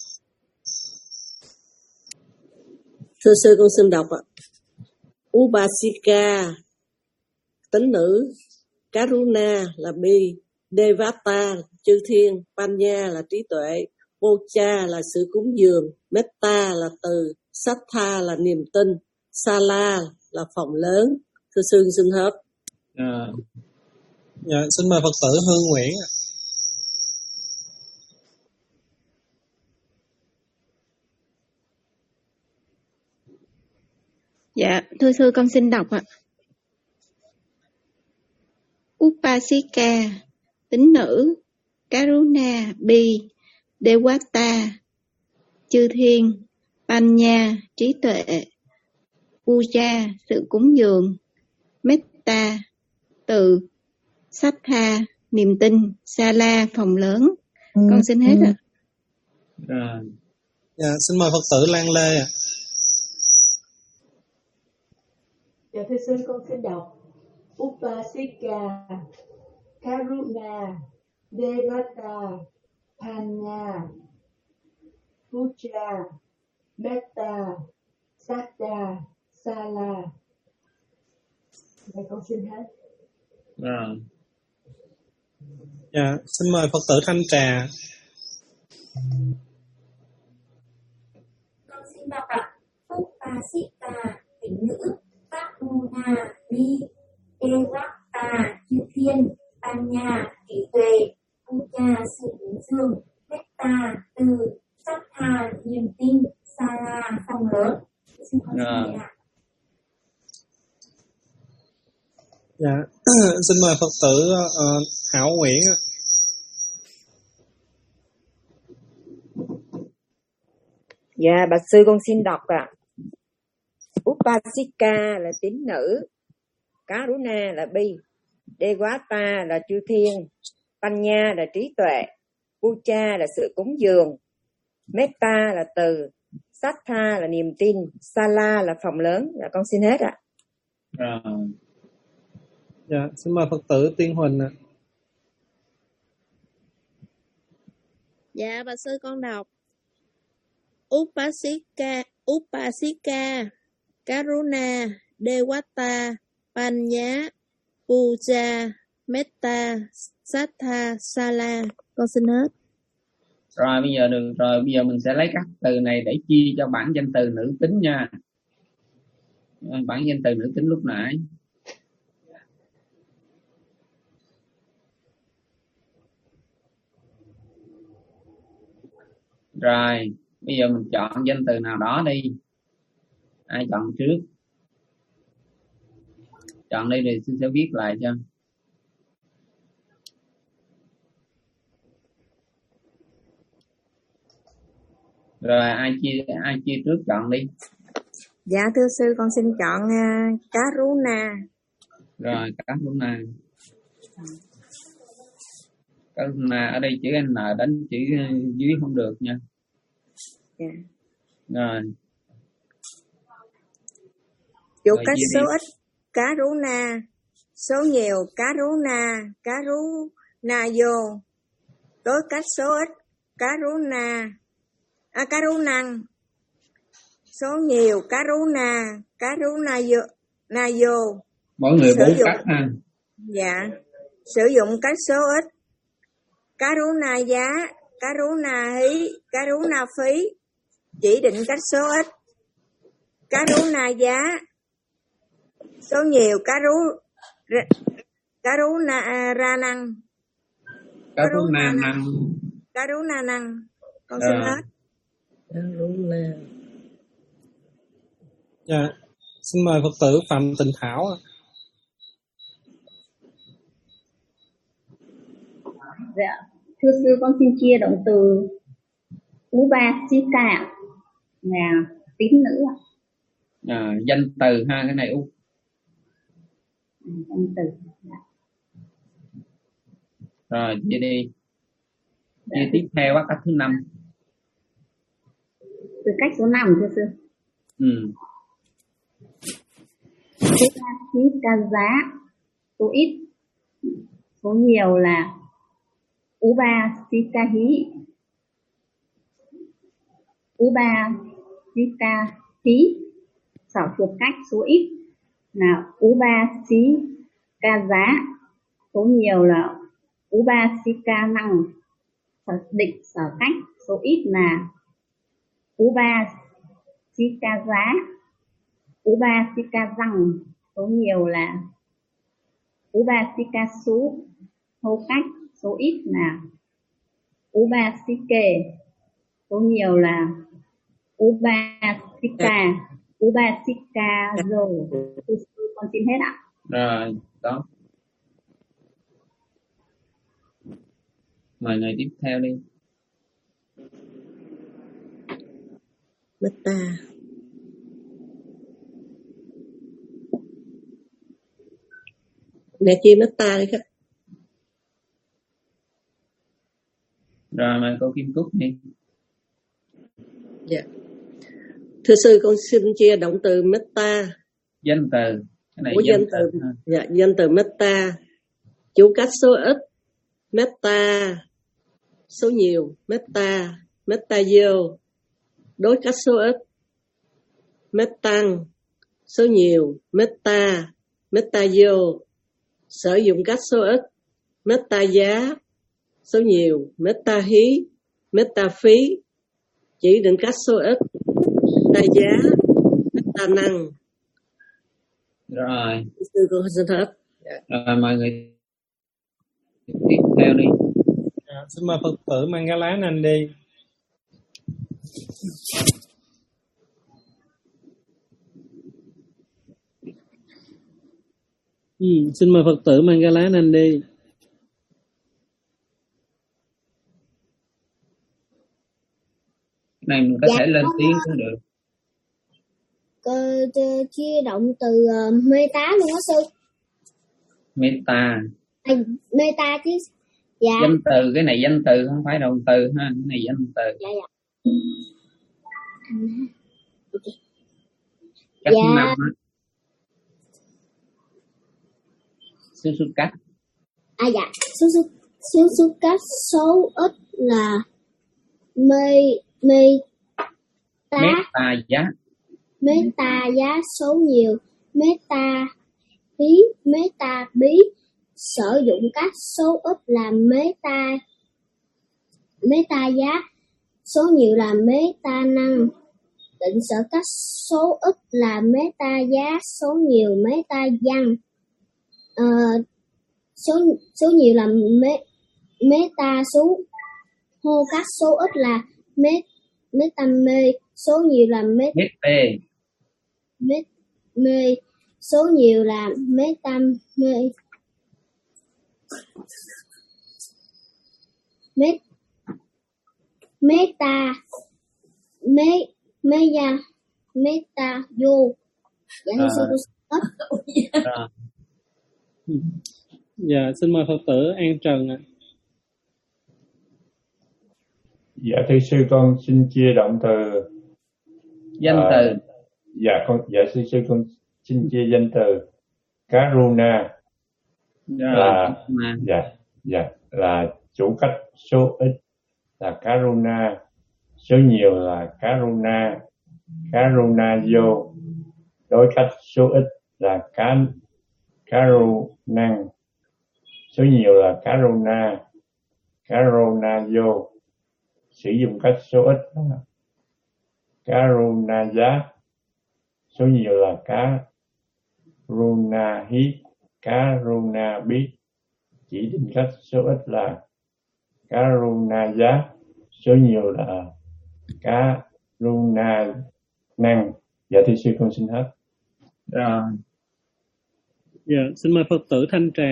Thưa sư, con xin đọc ạ. Upasika, tính nữ, Karuna là bi, Devata chư thiên, Panya là trí tuệ, Pocha là sự cúng dường, Metta là từ, Sattha là niềm tin, Sala là phòng lớn. Thưa sư, xin hết. À. Dạ, xin mời Phật tử Hương Nguyễn ạ. Dạ, thưa sư con xin đọc ạ. Upasika, tính nữ, Karuna, bi, Devata, chư thiên, Panya, trí tuệ, Puja, sự cúng dường, Metta, từ, Sattha, niềm tin, Sala, phòng lớn. Con xin hết ạ. À. Dạ, xin mời Phật tử Lan Lê ạ. Dạ thưa sư, con xin đọc. Upasika, Karuna, Devata, Panya, Puja, Metta, Sattha, Sala. Dạ con xin hết. À. Dạ, xin mời Phật tử Thanh Trà. Con xin đọc ạ. Upasika, tính nữ, Karuna, bi, Devata, chư thiên, Panya, trí tuệ, Puja, sự cúng dường, Metta, từ, Sattha, niềm tin, Sala, phòng lớn. Xin con xin ạ. Dạ, xin mời Phật tử uh, Hảo Nguyễn ạ. Dạ, bạch sư con xin đọc ạ. Upasika là tín nữ, Karuna là bi, Devata là chư thiên, Panya là trí tuệ, Puja là sự cúng dường, Metta là từ, Sattha là niềm tin, Sala là phòng lớn. Là con xin hết ạ. À. Dạ, xin mời Phật tử Tiên Huỳnh ạ. Dạ, bà sư con đọc. Upasika, Upasika, Karuna, Devata, Panya, Puja, Metta, Sattha, Sala. Con xin hết. Rồi bây giờ được rồi, bây giờ mình sẽ lấy các từ này để chia cho bảng danh từ nữ tính nha. Bảng danh từ nữ tính lúc nãy. Rồi, bây giờ mình chọn danh từ nào đó đi. Ai chọn trước? Chọn đây thì xin sẽ viết lại cho. Rồi ai chia ai chia trước chọn đi. Dạ thưa sư con xin chọn uh, Karuna. Rồi Karuna. Karuna ở đây chữ N đánh chữ dưới không được nha. Yeah. Rồi. Chủ cách số ít Karuna, số nhiều Karuna, Karuna vô. Đối cách số ít Karuna, à, Karunang. Số nhiều Karuna, Karuna vô, na vô. Mỗi người Sử bốn dụng, cách ha. Dạ. Sử dụng cách số ít Karuna giá, Karuna hí, Karuna phí. Chỉ định cách số ít Karuna giá, số nhiều Karu Karuna ra năng, Karuna năng, Karuna năng. Con xin hết. Dạ, Xin mời Phật tử Phạm Tịnh Thảo. Dạ, thưa sư, con xin chia động từ Upasika là tín nữ ạ. À, danh từ ha, cái này u. À, danh từ. Dạ. Rồi chia đi. Chia dạ. Tiếp theo cách thứ năm. Từ cách số năm thưa sư. Ừ. Upasika giá số ít, số nhiều là Upasika hí. Upasika hí. Sở thuộc cách số ít là Upasika giá, số nhiều là Upasika năng. Sở định sở cách số ít là Upasika giá, Upasika răng, số nhiều là Upasika sú. Hô cách số ít là Upasike, số nhiều là Upasika, Upasika rồi. Con xin hết ạ. Rồi, đó. Mời người tiếp theo đi. Metta. Để chia Metta đi khách. Rồi mời cô Kim Cúc đi. Dạ. Thưa sư, con xin chia động từ Metta. Danh từ. Cái này Của danh từ. từ dạ, danh từ Metta. Chủ cách số ít. Metta. Số nhiều. Metta. Metta vô. Đối cách số ít. Mettang. Số nhiều. Metta. Metta vô. Sử dụng cách số ít. Metta giá. Số nhiều. Metta hí. Metta phí. Chỉ định cách số ít. Metta giá. Metta năng. Rồi. Sư con xin hết. Rồi mời người tiếp theo đi. À, xin mời Phật tử Mangala Nandi. Ừ, xin mời Phật tử Mangala Nandi. Này mình có dạ, thể lên tiếng cũng được. Cơ chia động từ uh, meta luôn đó sư. Meta. À, meta chứ. Dạ. Danh từ, cái này danh từ không phải động từ ha, cái này danh từ. Dạ dạ. Okay. Cách dạ. năm á. Số số cách. À dạ, số số số số cách số ít là mê mê tá. Meta giá. Meta giá số nhiều. Meta phí. Meta bí. Sử dụng các số ít là meta meta giá, số nhiều là meta năng. Định sở các số ít là meta giá, số nhiều meta văn. Ờ, số số nhiều là me, meta số. Hô các số ít là met meta mê, số nhiều là met mete met mê, số nhiều là meta mê. Met meta me meya meta vô. Dạ à. sư à. Dạ xin mời Phật tử An Trần ạ. À. Dạ thưa sư, con xin chia động từ danh à, từ. Dạ con dạ sư sư con xin chia danh từ Karuna. Dạ, là dạ dạ là chủ cách số ít là Karuna, số nhiều là Karuna, Karuna vô. Đối cách số ít là Ka Karunang, số nhiều là Karuna, Karuna vô. Sử dụng cách số ít là Karuna giá, số nhiều là Karuna hí, Karuna biết. Chỉ định cách số ít là Karuna giá, số nhiều là Karuna năng. Dạ thưa sư con xin hết. Rồi. Dạ, xin mời Phật tử Thanh Trà.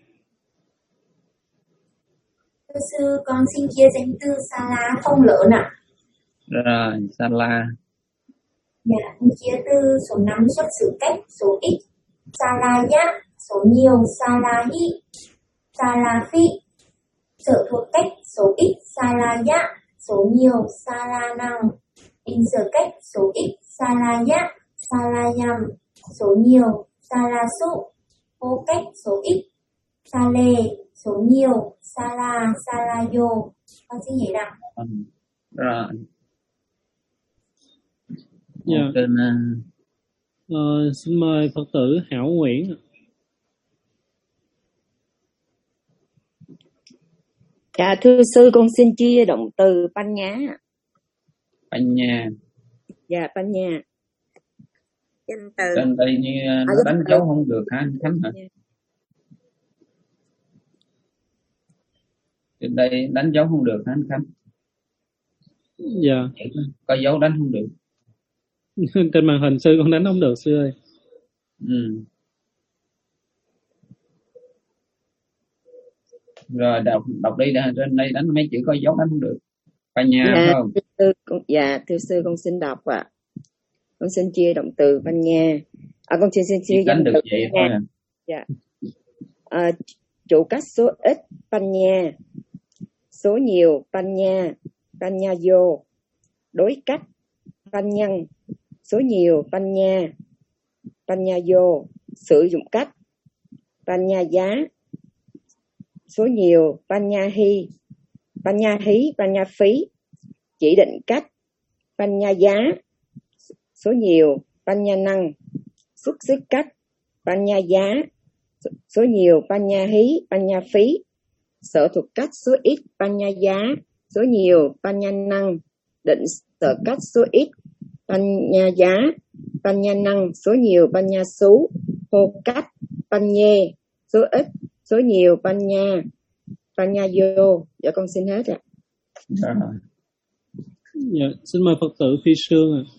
Thưa sư, con xin chia danh từ Sa La không lớn ạ. Rồi, Sa La. Dạ, con chia từ số năm xuất xứ cách, số ít, Sa La Giá, số nhiều, Sa La Hỷ, Sa La Phi, sở thuộc cách, số ít, Sa La Giá, số nhiều, Sa La Năng, in sở cách, số ít, Sa La Giá, Sa La Nhằm, số nhiều, Sa La Su, hô cách, số ít, Sa Lê, số nhiều, Sa La, Sa La Yo. Con xin hiểu đọc. Ừ. Rồi. Dạ. Trên, Ờ, xin mời Phật tử Hảo Nguyễn. Dạ thưa sư, con xin chia động từ Panya. Panya. Dạ Panya. Danh từ. Trên đây như nó À, đánh từ. dấu không được hả anh Khánh hả? Trên đây đánh dấu không được hả anh Khánh? Dạ. Có dấu đánh không được. Trên màn hình sư con đánh không được sư ơi. Ừ. Rồi đọc đọc đi, trên đây đánh mấy chữ có dấu đánh không được. Panya Dạ, phải không? thưa sư, con, dạ thưa sư con xin đọc ạ. À. Con xin chia động từ Panya. À con xin xin chia đánh được từ vậy thôi à. Dạ. À, chủ cách số ít Panya, số nhiều Panya, Panya vô, đối cách Panyan, số nhiều Panya, Panya vô, sử dụng cách Panya giá, số nhiều Panya hi, Panya hí, Panya phí, chỉ định cách Panya giá, số nhiều Panya năng, xuất xứ cách Panya giá, số nhiều Panya hí, Panya phí, sở thuộc cách số ít Panya giá, số nhiều Panya năng, định sở cách số ít Panya giá, Panya năng, số nhiều Panya xú, hô cách Panya, số ít, số nhiều Panya, Panya vô. Dạ con xin hết ạ. À. Dạ, xin mời Phật tử Phi Sương ạ.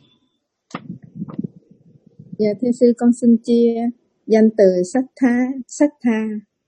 Dạ thưa sư, con xin chia danh từ Sách Tha. Sách Tha.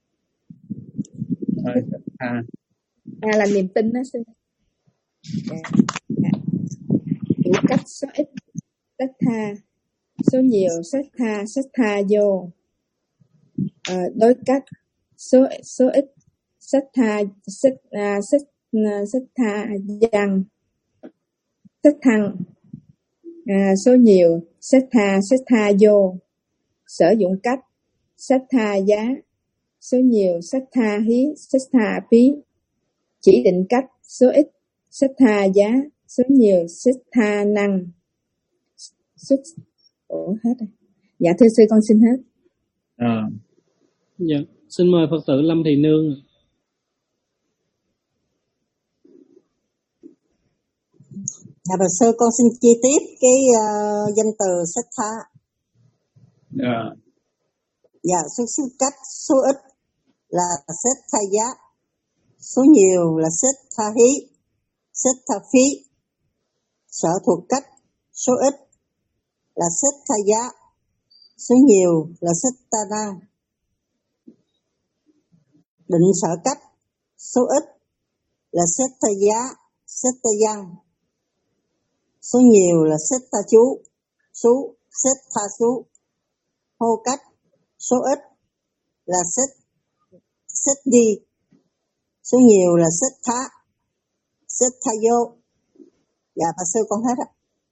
À. À là niềm tin đó sư. Dạ. Dạ. Chủ cách số ít Sách Tha, số nhiều Sách Tha, Sách Tha vô. À, đối cách số số ít Sách Tha, Sách à, Sách Sách Tha Giang, Sách Thăng. À, số nhiều Sách Tha, Sách Tha vô, sử dụng cách Sách Tha giá, số nhiều Sách Tha hí, Sách Tha phí, chỉ định cách số ít Sách Tha giá, số nhiều Sách Tha năng. Xuất Ủa hết rồi. Dạ thưa sư con xin hết. À. Dạ, xin mời Phật tử Lâm Thị Nương. Dạ bà sư, con xin chi tiết cái uh, danh từ Sách Tha. Dạ. Dạ, xuất xứ cách số ít là Sách Tha giá, số nhiều là Sách Tha hí, Sách Tha phí, sở thuộc cách số ít là Sách Tha giá, số nhiều là Sách Tha năng, định sở cách số ít là Sách Tha giá, Sách Tha văn, số nhiều là Sách Tha chú, số Sách Tha sú, hô cách số ít là Sách Sách đi, số nhiều là Sách Thá, Sách Tha vô. Dạ bà sư con hết ạ.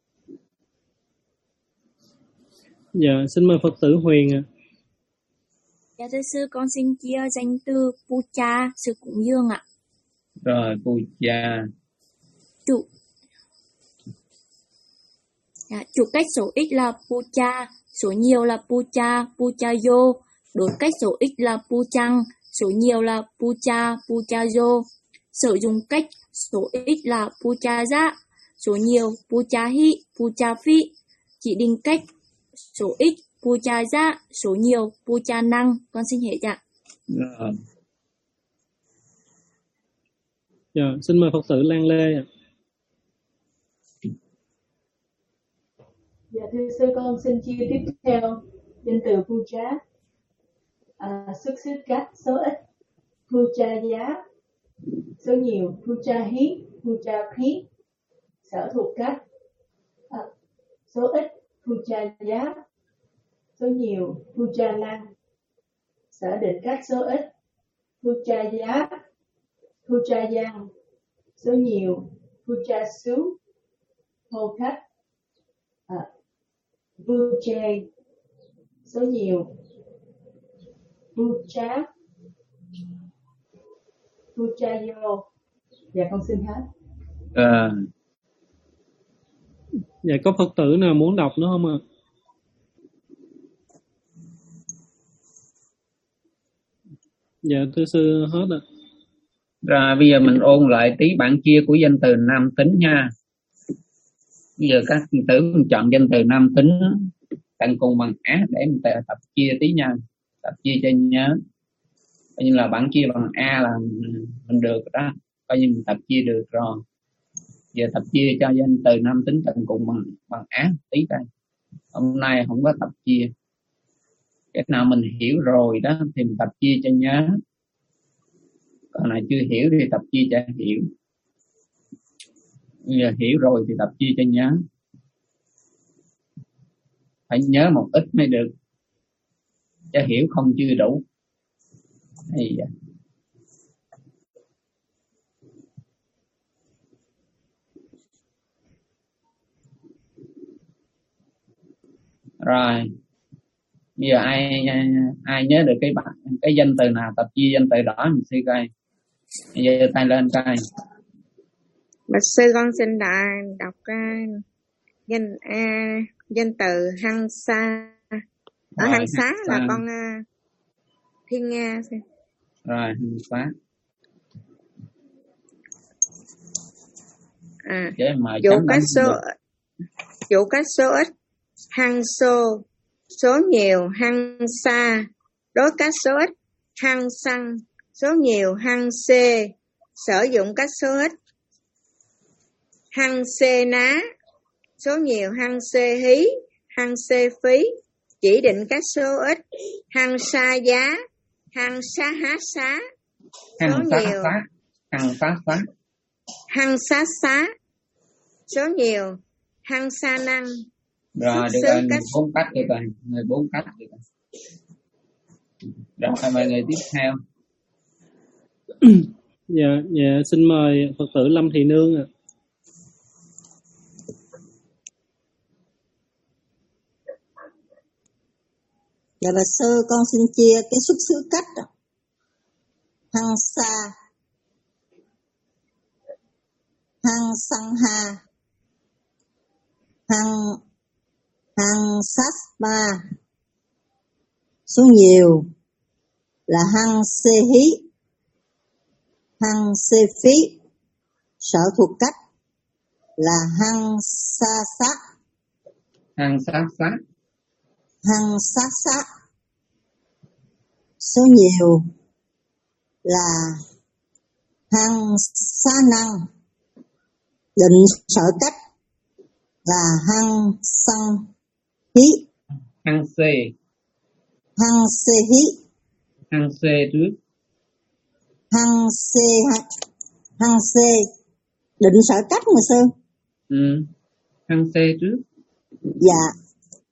Dạ, xin mời Phật tử Huyền ạ. Dạ thưa sư, con xin chia danh từ Pucha, sự cúng dường ạ. Rồi, Pucha. Chủ dạ, chủ cách số ít là Pucha, số nhiều là Pucha, Pucha vô, đối cách số ít là Puchang, số nhiều là Pucha, Pucha vô, sử dụng cách số ít là Pucha giá, số nhiều Pucha hỷ, Pucha phí, chỉ định cách số ít Pucha giá, số nhiều Pucha năng. Con xin hết ạ. Rồi. Dạ, xin mời Phật tử Lan Lê ạ. Dạ thưa sư, con xin chia tiếp theo danh từ puja, à, xuất xứ cách số ít, puja giá số nhiều, puja hí, puja phí sở thuộc cách, à, số ít, puja giá số nhiều, puja năng sở định cách số ít, puja giá, puja giang số nhiều, puja xú hô cách, à, puja số nhiều, puja puja yo. Dạ con xin hết. À, Dạ có Phật tử nào muốn đọc nữa không ạ? Dạ thưa sư hết ạ. rồi bây giờ mình ôn lại tí bản chia của danh từ nam tính nha. Bây giờ các tử mình chọn danh từ nam tính tận cùng bằng á để mình tập chia tí nha, tập chia cho nhớ. Coi như là bản chia bằng a là mình được đó, coi như mình tập chia được rồi. Giờ tập chia cho danh từ nam tính tận cùng bằng bằng á tí đây. Hôm nay không có tập chia, cái nào mình hiểu rồi đó thì mình tập chia cho nhớ, còn này chưa hiểu thì tập chia cho hiểu. Bây giờ hiểu rồi thì tập chia cho nhớ, phải nhớ một ít mới được, cho hiểu không chưa đủ. Hay vậy. Rồi bây giờ ai ai nhớ được cái bản cái danh từ nào tập chia danh từ đó mình sẽ coi. Bây giờ tay lên coi. Bạch sư con xin đại đọc cái danh a danh từ hăng sa. Ở hăng xá là con uh, Thiên Nga. Rồi hăng xá. À, dụ cách số dụ cách số ít hăng số số nhiều hăng xa, đối cách số ít hăng xăng, số nhiều hăng xê, sử dụng cách số ít hăng xê ná, số nhiều hăng xê hí, hăng xê phí, chỉ định cách số ít hăng xa giá, hăng xá há xá, số nhiều hăng xá xá, hăng xá xá, số nhiều hăng xa năng. Rồi được rồi, cách... bốn cách được rồi, người bốn cách được rồi. Rồi mời người tiếp theo. Dạ, dạ xin mời Phật tử Lâm Thị Nương ạ. Dạ bà sư con xin chia cái xuất xứ cách đó. Hăng sa, hăng sang ha, hăng hăng sát ba, số nhiều là hăng xê hí, hăng xê phí, sở thuộc cách là hăng sa sát, hăng sát sát, hăng sát sát, số nhiều là hăng sa năng, định sở cách là hăng sang hí, hăng xê, hăng xê hí, hăng xê trước, hăng xê hăng xê định sở cách mà sư. Ừ, hăng xê trước. Dạ.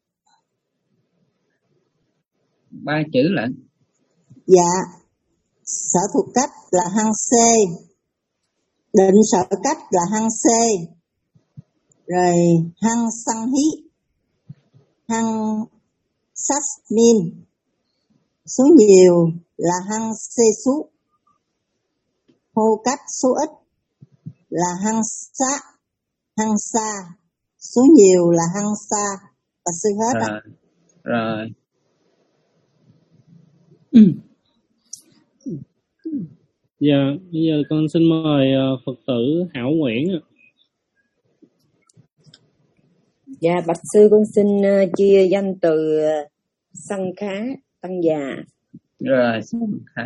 Ba chữ lận. Dạ. Sở thuộc cách là hăng xê, định sở cách là hăng xê, rồi hăng sang hí, hăng sát min, số nhiều là hăng xê sú, hô cách số ít là hăng xá, hăng xa, số nhiều là hăng xa. Và sư hết ạ. Rồi. Rồi. Dạ, bây giờ con xin mời Phật tử Hảo Nguyễn ạ. Dạ, bạch sư con xin uh, chia danh từ uh, sanh khá, tăng già. Rồi, sanh khá.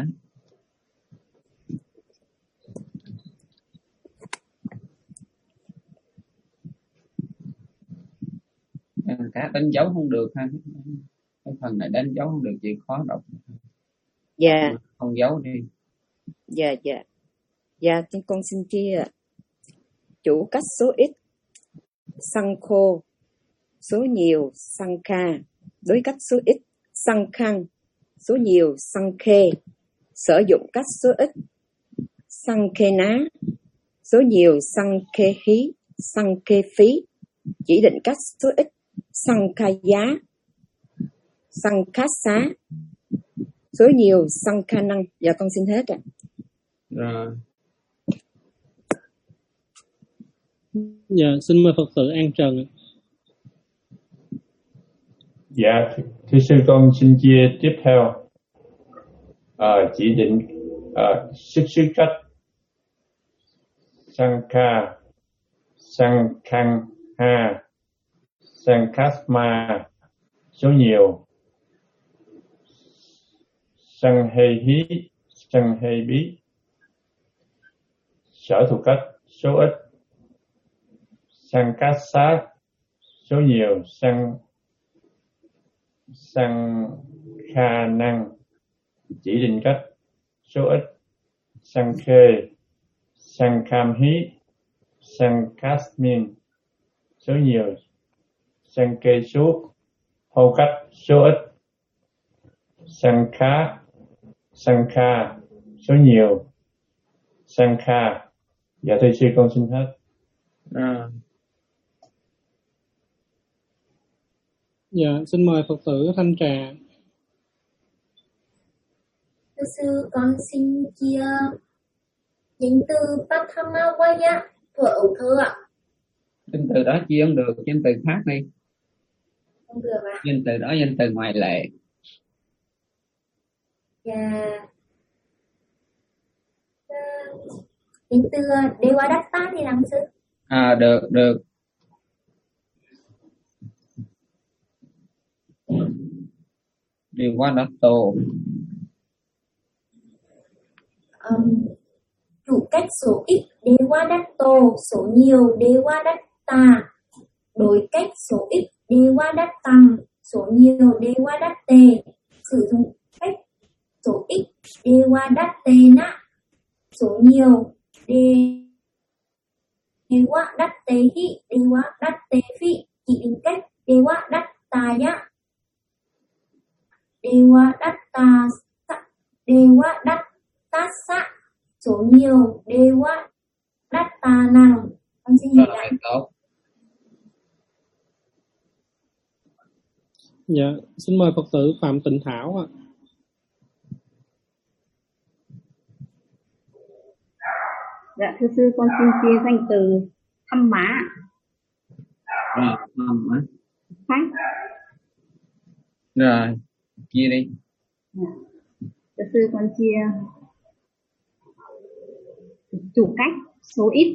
Sanh khá đánh dấu không được ha. cái phần này đánh dấu không được, chị khó đọc. Dạ, Không giấu đi. dạ, dạ. Dạ, thì con xin chia ạ. Chủ cách số ít, xăng khô, số nhiều, xăng kha. Đối cách số ít, xăng khăn, số nhiều, xăng khê. Sử dụng cách số ít, xăng khê ná, số nhiều, xăng khê khí, xăng khê phí. Chỉ định cách số ít, xăng kha giá, xăng khá xá, số nhiều, xăng kha năng. Dạ con xin hết ạ. Rồi. Dạ, xin mời Phật tử An Trần ạ. Dạ, thưa sư con xin chia tiếp theo. À, chỉ định à, sức xứ cách Sankha, Sankhang ha, Sankhasma, số nhiều, Sanhehi, Sanhebi, sở thuộc cách, số ít, Sankasa, số nhiều, Sang Sankha năng, chỉ định cách, số ít, Sankhê, Sankhamhi, Sankhasmin, số nhiều, Sankê suốt, hô cách, số ít, Sankha, Sankha, số nhiều, Sankha. Dạ thưa sư con xin hết. À. Dạ, xin mời Phật tử Thanh Trà. Thưa sư, con xin chia danh từ Pathamawaya thuở ấu thơ ạ. Danh từ đó chia không được, danh từ khác đi. Không được ạ. Danh từ đó danh từ ngoại lệ. Dạ. Danh từ Devadatta thì làm sư. À được, được. Devadatta. Um, chủ cách số ít Devadatta, số nhiều Devadatta. Đối cách số ít Devadattam, số nhiều Devadatte. Sử dụng cách số ít Devadattena, số nhiều Devadattei, Devadattephi. Chỉ định cách Devadattaya, Devadatta, Devadattasa, số nhiều Devadattana. Con xin hiểu lại. Dạ, xin mời Phật tử Phạm Tịnh Thảo ạ. Dạ thưa sư, con xin chia danh từ thăm má. Rồi, thăm má. Khác. Rồi, chia đi. Dạ. Thưa sư, con chia chủ cách số ít,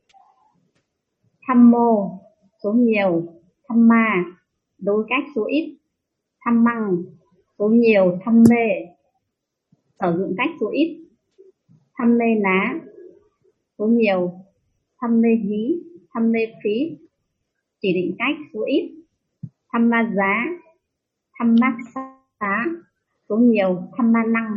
tham mô, số nhiều, tham ma, đối cách số ít, tham măng, số nhiều, tham mê, sử dụng cách số ít, tham mê ná, số nhiều, tham mê hí, tham mê phí, chỉ định cách số ít, tham ma giá, tham mát xá, số nhiều, tham ma năng,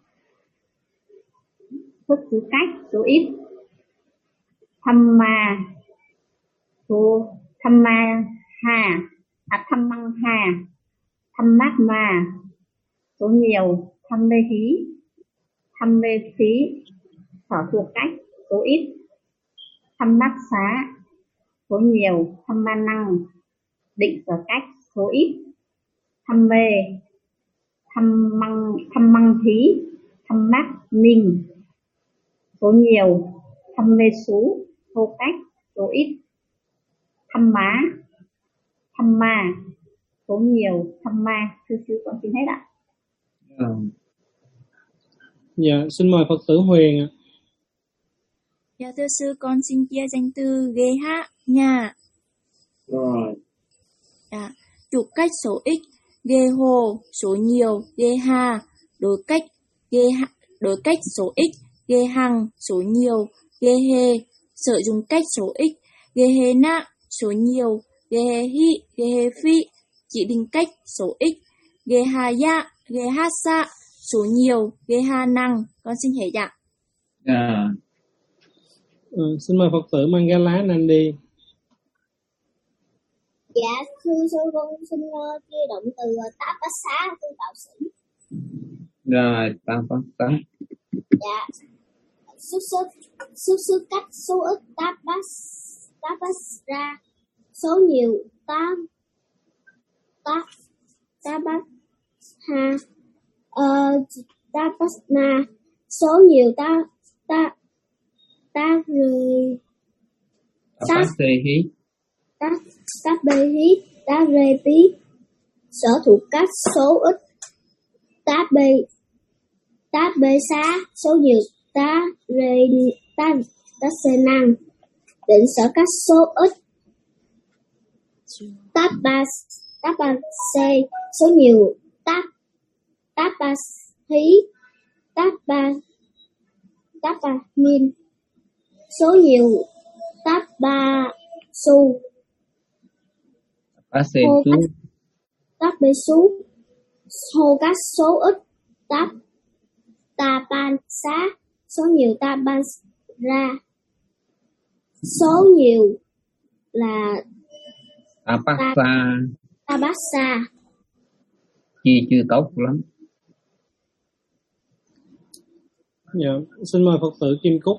xuất xứ cách số ít, tham ma, số tham ma hà, à, tham măng hà, tham mát mà, số nhiều, tham mê hí, tham mê phí, sở thuộc cách số ít, tham mát xá, số nhiều, tham ma năng, định sở cách số ít, tham mê, tham măng, tham măng thí, tham mát minh, số nhiều, tham mê xú, hô cách số ít, tham má, tham ma, số nhiều, tham ma. Sư sư con xin hết ạ. Ừ. Dạ, xin mời Phật tử Huyền ạ. Dạ thưa sư, con xin chia danh từ ghê hạ nhà. Rồi. Dạ, chủ cách số ít, ghê hồ, số nhiều, ghê hà, đối cách, ghê hạ, đối cách số ít, ghê hằng, số nhiều, ghê hê, sử dụng cách số ít, ghê hê nạ, số nhiều, ghê hê hi, ghê hê phi, chỉ định cách số ít, Gehaya, Gehasa, số nhiều, Geha năng. Con xin hệ dạ. À. Ừ, xin mời Phật tử Mangala Nandi. Dạ, thưa sư con xin uh, chia động từ uh, Tapasa, thưa đạo sĩ. Rồi, Tapasa. Dạ, xuất xuất xuất xuất cách số ít Tapas Tapas ra, số nhiều Tap Tap Tapas ha uh, Tapasna, số nhiều ta ta ta rồi ta ta ta bê hít ta rê pí, sở thuộc các số ít ta bê ta bê xá, số nhiều ta rê ta ta xê năng, định sở các số ít ta ba ta ba xê, số nhiều ta ta ba hí ta ba ta ba min, số nhiều ta ba su hô các các bê su, hô các số ít ta ta ban xá, số nhiều ta ban ra, số nhiều là Tapasa. Tapasa. Chi chưa tốt lắm. Dạ, xin mời Phật tử Kim Cúc.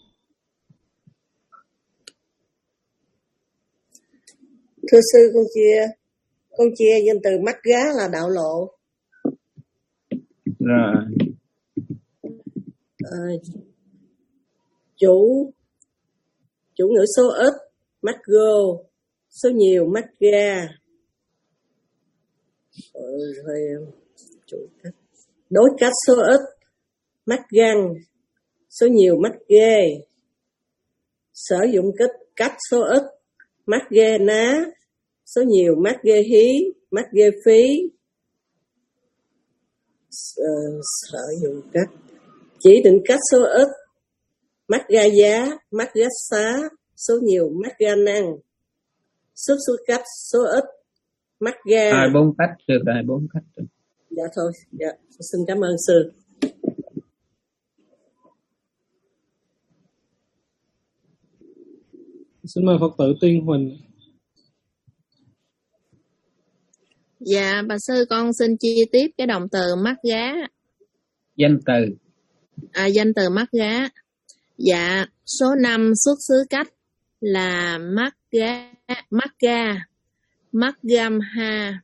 Thưa sư, con chia con chia danh từ mắt gá là đạo lộ. Rồi. À, chủ chủ ngữ số ít mắt go, số nhiều mắt ga. Rồi chủ cách đối cách số ít mắt găng, số nhiều mắt ghê. Sử dụng cách cách số ít mắt ghê ná, số nhiều mắt ghê hí, mắt ghê phí. Ờ, sử dụng cách chỉ định cách số ít mắt ga giá, mắt ga xá, số nhiều mắt ga năng. Xuất xuất cách số ít mắt ga. Hai bốn cách được rồi, bốn cách được. Dạ thôi, dạ xin cảm ơn sư. Xin mời Phật tử Tiên Huỳnh. Dạ, bà sư con xin chia tiếp cái động từ mắt gá. Danh từ. À, danh từ mắt gá. Dạ, số năm xuất xứ cách là mắt gá, mắt ga, mắt gam ha,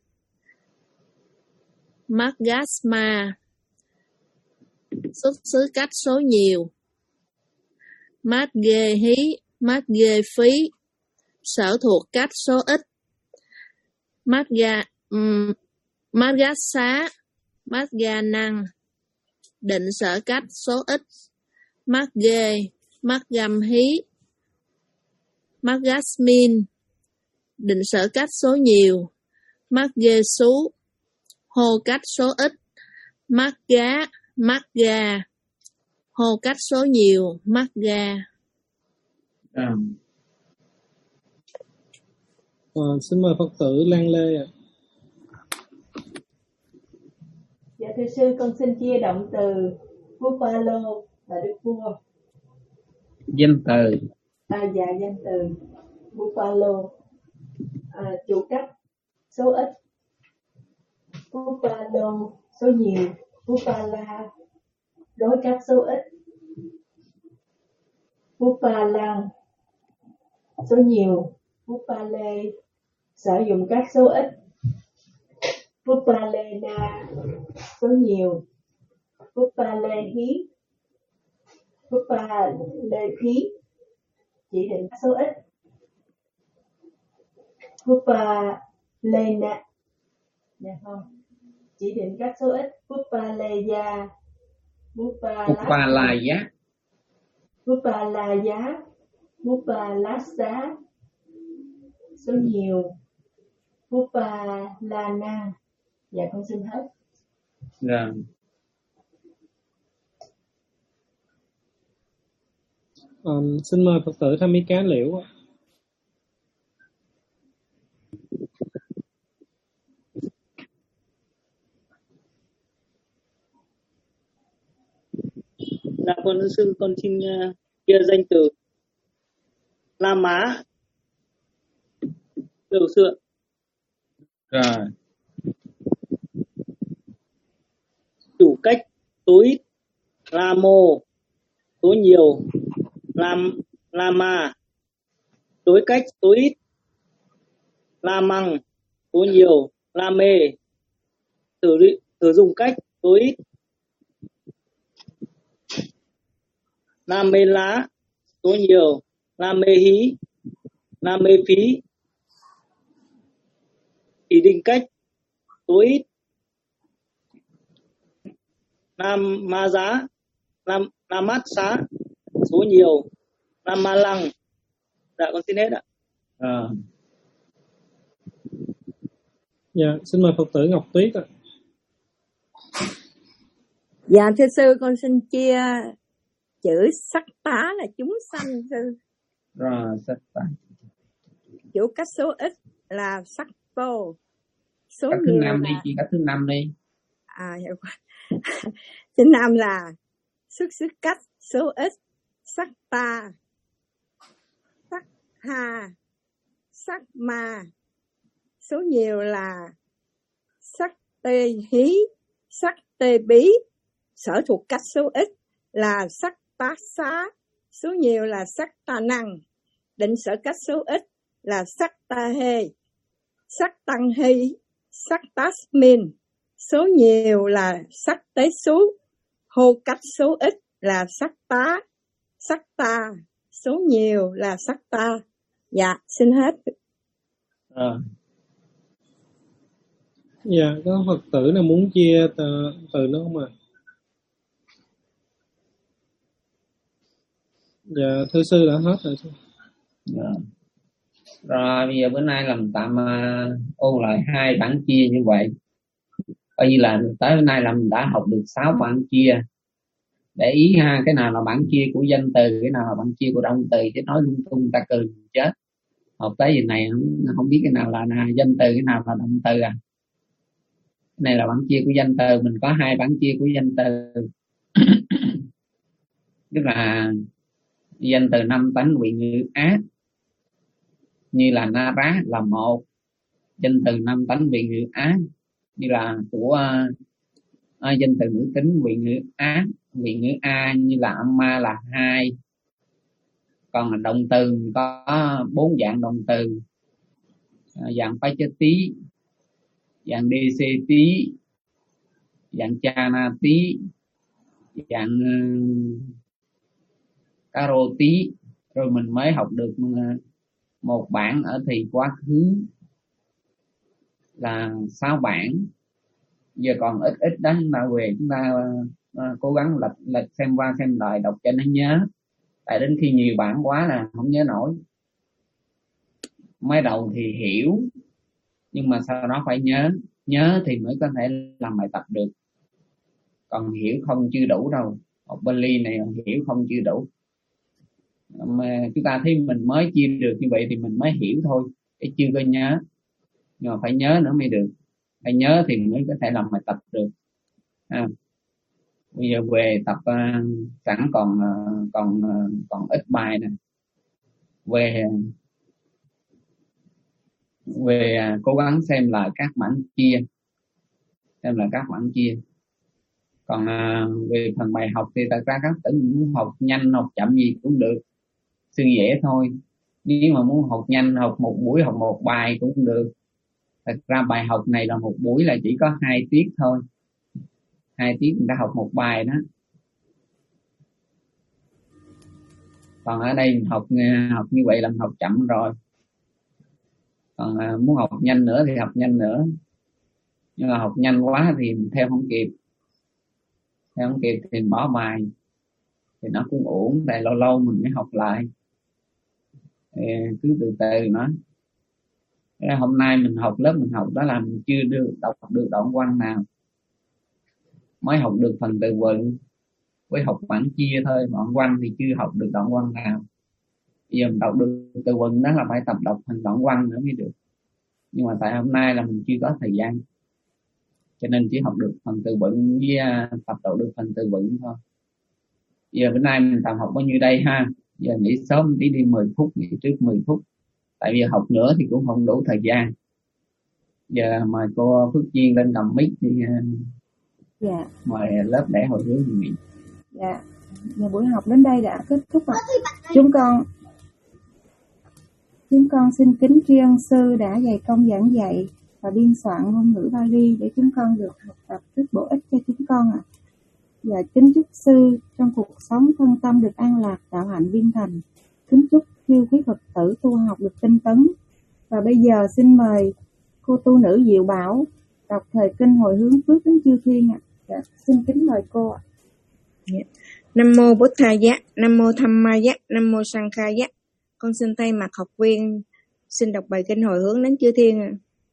mắt gasma. Xuất xứ cách số nhiều, mắt ghê hí, mắt ghê phí. Sở thuộc cách số ít, mắt ga um, mắt gá xá, mắt ga năng. Định sở cách số ít, mắt ghê, mắt gam hí, mắt gasmin. Định sở cách số nhiều, mắt ghê xú. Hô cách số ít, mắt gá, mắt ga. Hô cách số nhiều, mắt ga. À. À, xin mời Phật tử Lan Lê ạ. À. Dạ thưa sư, con xin chia động từ Bupalo là đức vua. Danh từ. À dạ danh từ Bupalo. À, chủ cách số ít Bupalo, số nhiều Bupala. Đối cách số ít Bupalang, số nhiều Bupale. Sử dụng các số ít Bupalena, số nhiều Bupalehi, Bupalehi. Chỉ định số ít Bupalena. Dạ không. Chỉ định các số ít Bupaleya, Bupalaya, Bupalaya, Bupalasa. Số nhiều Bupalana. Dạ con xin hết. Rồi. Um, xin mời Phật tử Tham Mỹ Cá Liễu. Dạ con sư con xin uh, chia danh từ La Má Đầu Sượng. Rồi. Chủ cách tối ít, La Mô tối nhiều, Lam Lama tối cách tối ít, La Măng tối nhiều, La Mê sử sử dụng cách tối ít, La Mê Lá tối nhiều, La Mê Hí, La Mê Phí chỉ định cách tối ít, Nam Ma Giá, Nam Nam Mát Xá số nhiều, Nam Ma Lăng. Dạ con xin hết ạ. À. Dạ, xin mời Phật tử Ngọc Tuyết ạ. Dạ thưa sư, con xin chia chữ sắc tá là chúng sanh sư. Rồi, sắc tá. Chủ cách số ít là sắc vô. Số cách thứ nhiều năm là... đi, chị cách thứ năm đi. À, hiểu quá. Thứ năm là xuất xứ cách số ít, sắc ta, sắc hà, sắc ma. Số nhiều là sắc tê hí, sắc tê bí. Sở thuộc cách số ít là sắc tá xá, số nhiều là sắc ta năng. Định sở cách số ít là sắc ta hê, sắc tăng hy, sắc tá min. Số nhiều là sắc tế xú. Hô cách số ít là sắc tá, sắc ta. Số nhiều là sắc ta. Dạ, xin hết. À. Dạ, có Phật tử nào muốn chia từ, từ nó không ạ? À? Dạ, thưa sư đã hết rồi. Dạ. Rồi, bây giờ bữa nay làm tạm uh, ôn lại hai bản chia như vậy. Coi như là tới bữa nay là mình đã học được sáu bản chia. Để ý ha, cái nào là bản chia của danh từ, cái nào là bản chia của động từ, chứ nói lung tung ta cười chết. Học tới giờ này không, không biết cái nào là danh từ, cái nào là động từ à. Cái này là bản chia của danh từ, mình có hai bản chia của danh từ. Tức là danh từ năm tánh vị ngữ ác như là na rá là một, danh từ năm tánh vị ngữ ác như là của uh, danh từ nữ tính vị ngữ ác vị ngữ a như là âm ma là hai. Còn là động từ có bốn dạng động từ, uh, dạng phái chất tí, dạng dc tí, dạng chana tí, dạng uh, caro tí. Rồi mình mới học được một bản ở thì quá khứ là sáu bản. Giờ còn ít ít đó, chúng ta về chúng ta uh, cố gắng lật lật xem qua xem lại đọc cho nó nhớ. Tại đến khi nhiều bản quá là không nhớ nổi. Mới đầu thì hiểu, nhưng mà sau đó phải nhớ, nhớ thì mới có thể làm bài tập được. Còn hiểu không chưa đủ đâu. Học Bali này hiểu không chưa đủ. Mà chúng ta thấy mình mới chia được như vậy thì mình mới hiểu thôi, cái chưa có nhớ. Nhưng mà phải nhớ nữa mới được, phải nhớ thì mới có thể làm bài tập được. À, bây giờ về tập uh, sẵn còn uh, còn uh, còn ít bài nè. Về về uh, cố gắng xem lại các bản chia, xem lại các bản chia. Còn uh, về phần bài học thì thật ra các tử muốn học nhanh học chậm gì cũng được, sư dễ thôi. Nếu mà muốn học nhanh, học một buổi học một bài cũng được. Thật ra bài học này là một buổi là chỉ có hai tiết thôi, hai tiết người ta học một bài đó. Còn ở đây học học như vậy là học chậm rồi. Còn uh, muốn học nhanh nữa thì học nhanh nữa, nhưng mà học nhanh quá thì theo không kịp, theo không kịp thì bỏ bài thì nó cũng ổn. Tại lâu lâu mình mới học lại, thì cứ từ từ nó. Hôm nay mình học lớp mình học đó là mình chưa được đọc được đoạn văn nào, mới học được phần từ vựng với học bản chia thôi. Đoạn văn thì chưa học được đoạn văn nào. Bây giờ mình đọc được từ vựng đó là phải tập đọc thành đoạn văn nữa mới được. Nhưng mà tại hôm nay là mình chưa có thời gian, cho nên chỉ học được phần từ vựng với tập đọc được phần từ vựng thôi. Giờ bữa nay mình tạm học bao nhiêu đây ha. Giờ nghỉ sớm tí đi mười phút, nghỉ trước mười phút. Tại vì học nữa thì cũng không đủ thời gian. Giờ mời cô Phước Duyên lên cầm mic thì Dạ. mời lớp để hồi hướng thì nghỉ. Dạ. Giờ buổi học đến đây đã kết thúc rồi. Chúng con Chúng con xin kính tri ân sư đã dày công giảng dạy và biên soạn ngôn ngữ Bali để chúng con được học tập rất bổ ích cho chúng con ạ. À. Và kính chúc sư trong cuộc sống thân tâm được an lạc, đạo hạnh viên thành. Kính chúc chư quý Phật tử tu học được tinh tấn. Và bây giờ xin mời cô tu nữ Diệu Bảo đọc thời kinh hồi hướng phước đến chư thiên ạ. À. Dạ, xin kính mời cô ạ. Yeah. Nam mô Bổn Thầy Giá, Nam mô Tham Ma Giá, Nam mô Sang Kha Giá. Con xin thay mặt học viên xin đọc bài kinh hồi hướng đến chư thiên.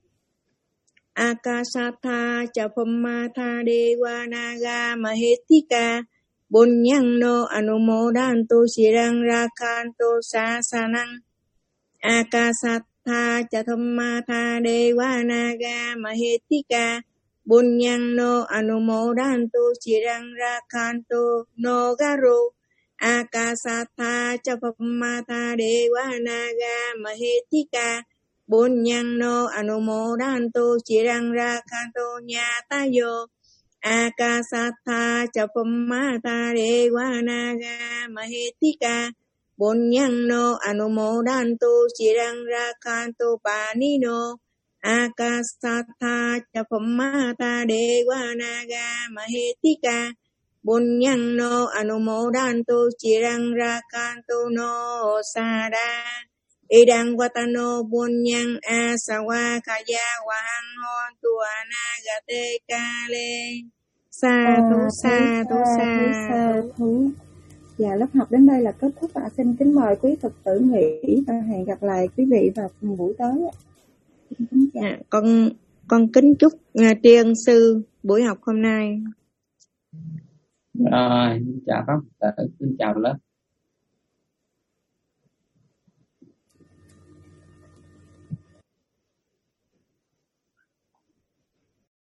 Akasatha Chapammatha Dewa Naga Mahetika Bunyangno Anumodantu Sirang Rakanto Sasanang. Akasatha Chapammatha Dewa Naga Mahetika Bunyangno Anumodantu Sirang Rakanto Nogaro. Akasatha Chapammatha Dewa Naga Mahetika Bunyangno Anumodantu Chirang Rakanto Nyatayo. Akasatha Chapammatha Dewa Naga Mahetika Bunyangno Anumodantu Chirang Rakanto Panino. Akasatha Chapammatha Dewa Naga Mahetika Bunyangno Anumodantu Chirang Rakanto No Sada. Idang Watano Bunyang Asawa Kaya Wahang Hon Tua Nagate Kale. Sa thu sa thu sa thu. Dạ, lớp học đến đây là kết thúc ạ. Xin kính mời quý Phật tử nghỉ và hẹn gặp lại quý vị vào buổi tới ạ. À, con con kính chúc uh, tri ân sư buổi học hôm nay. Rồi, chào các bạn, xin chào lớp.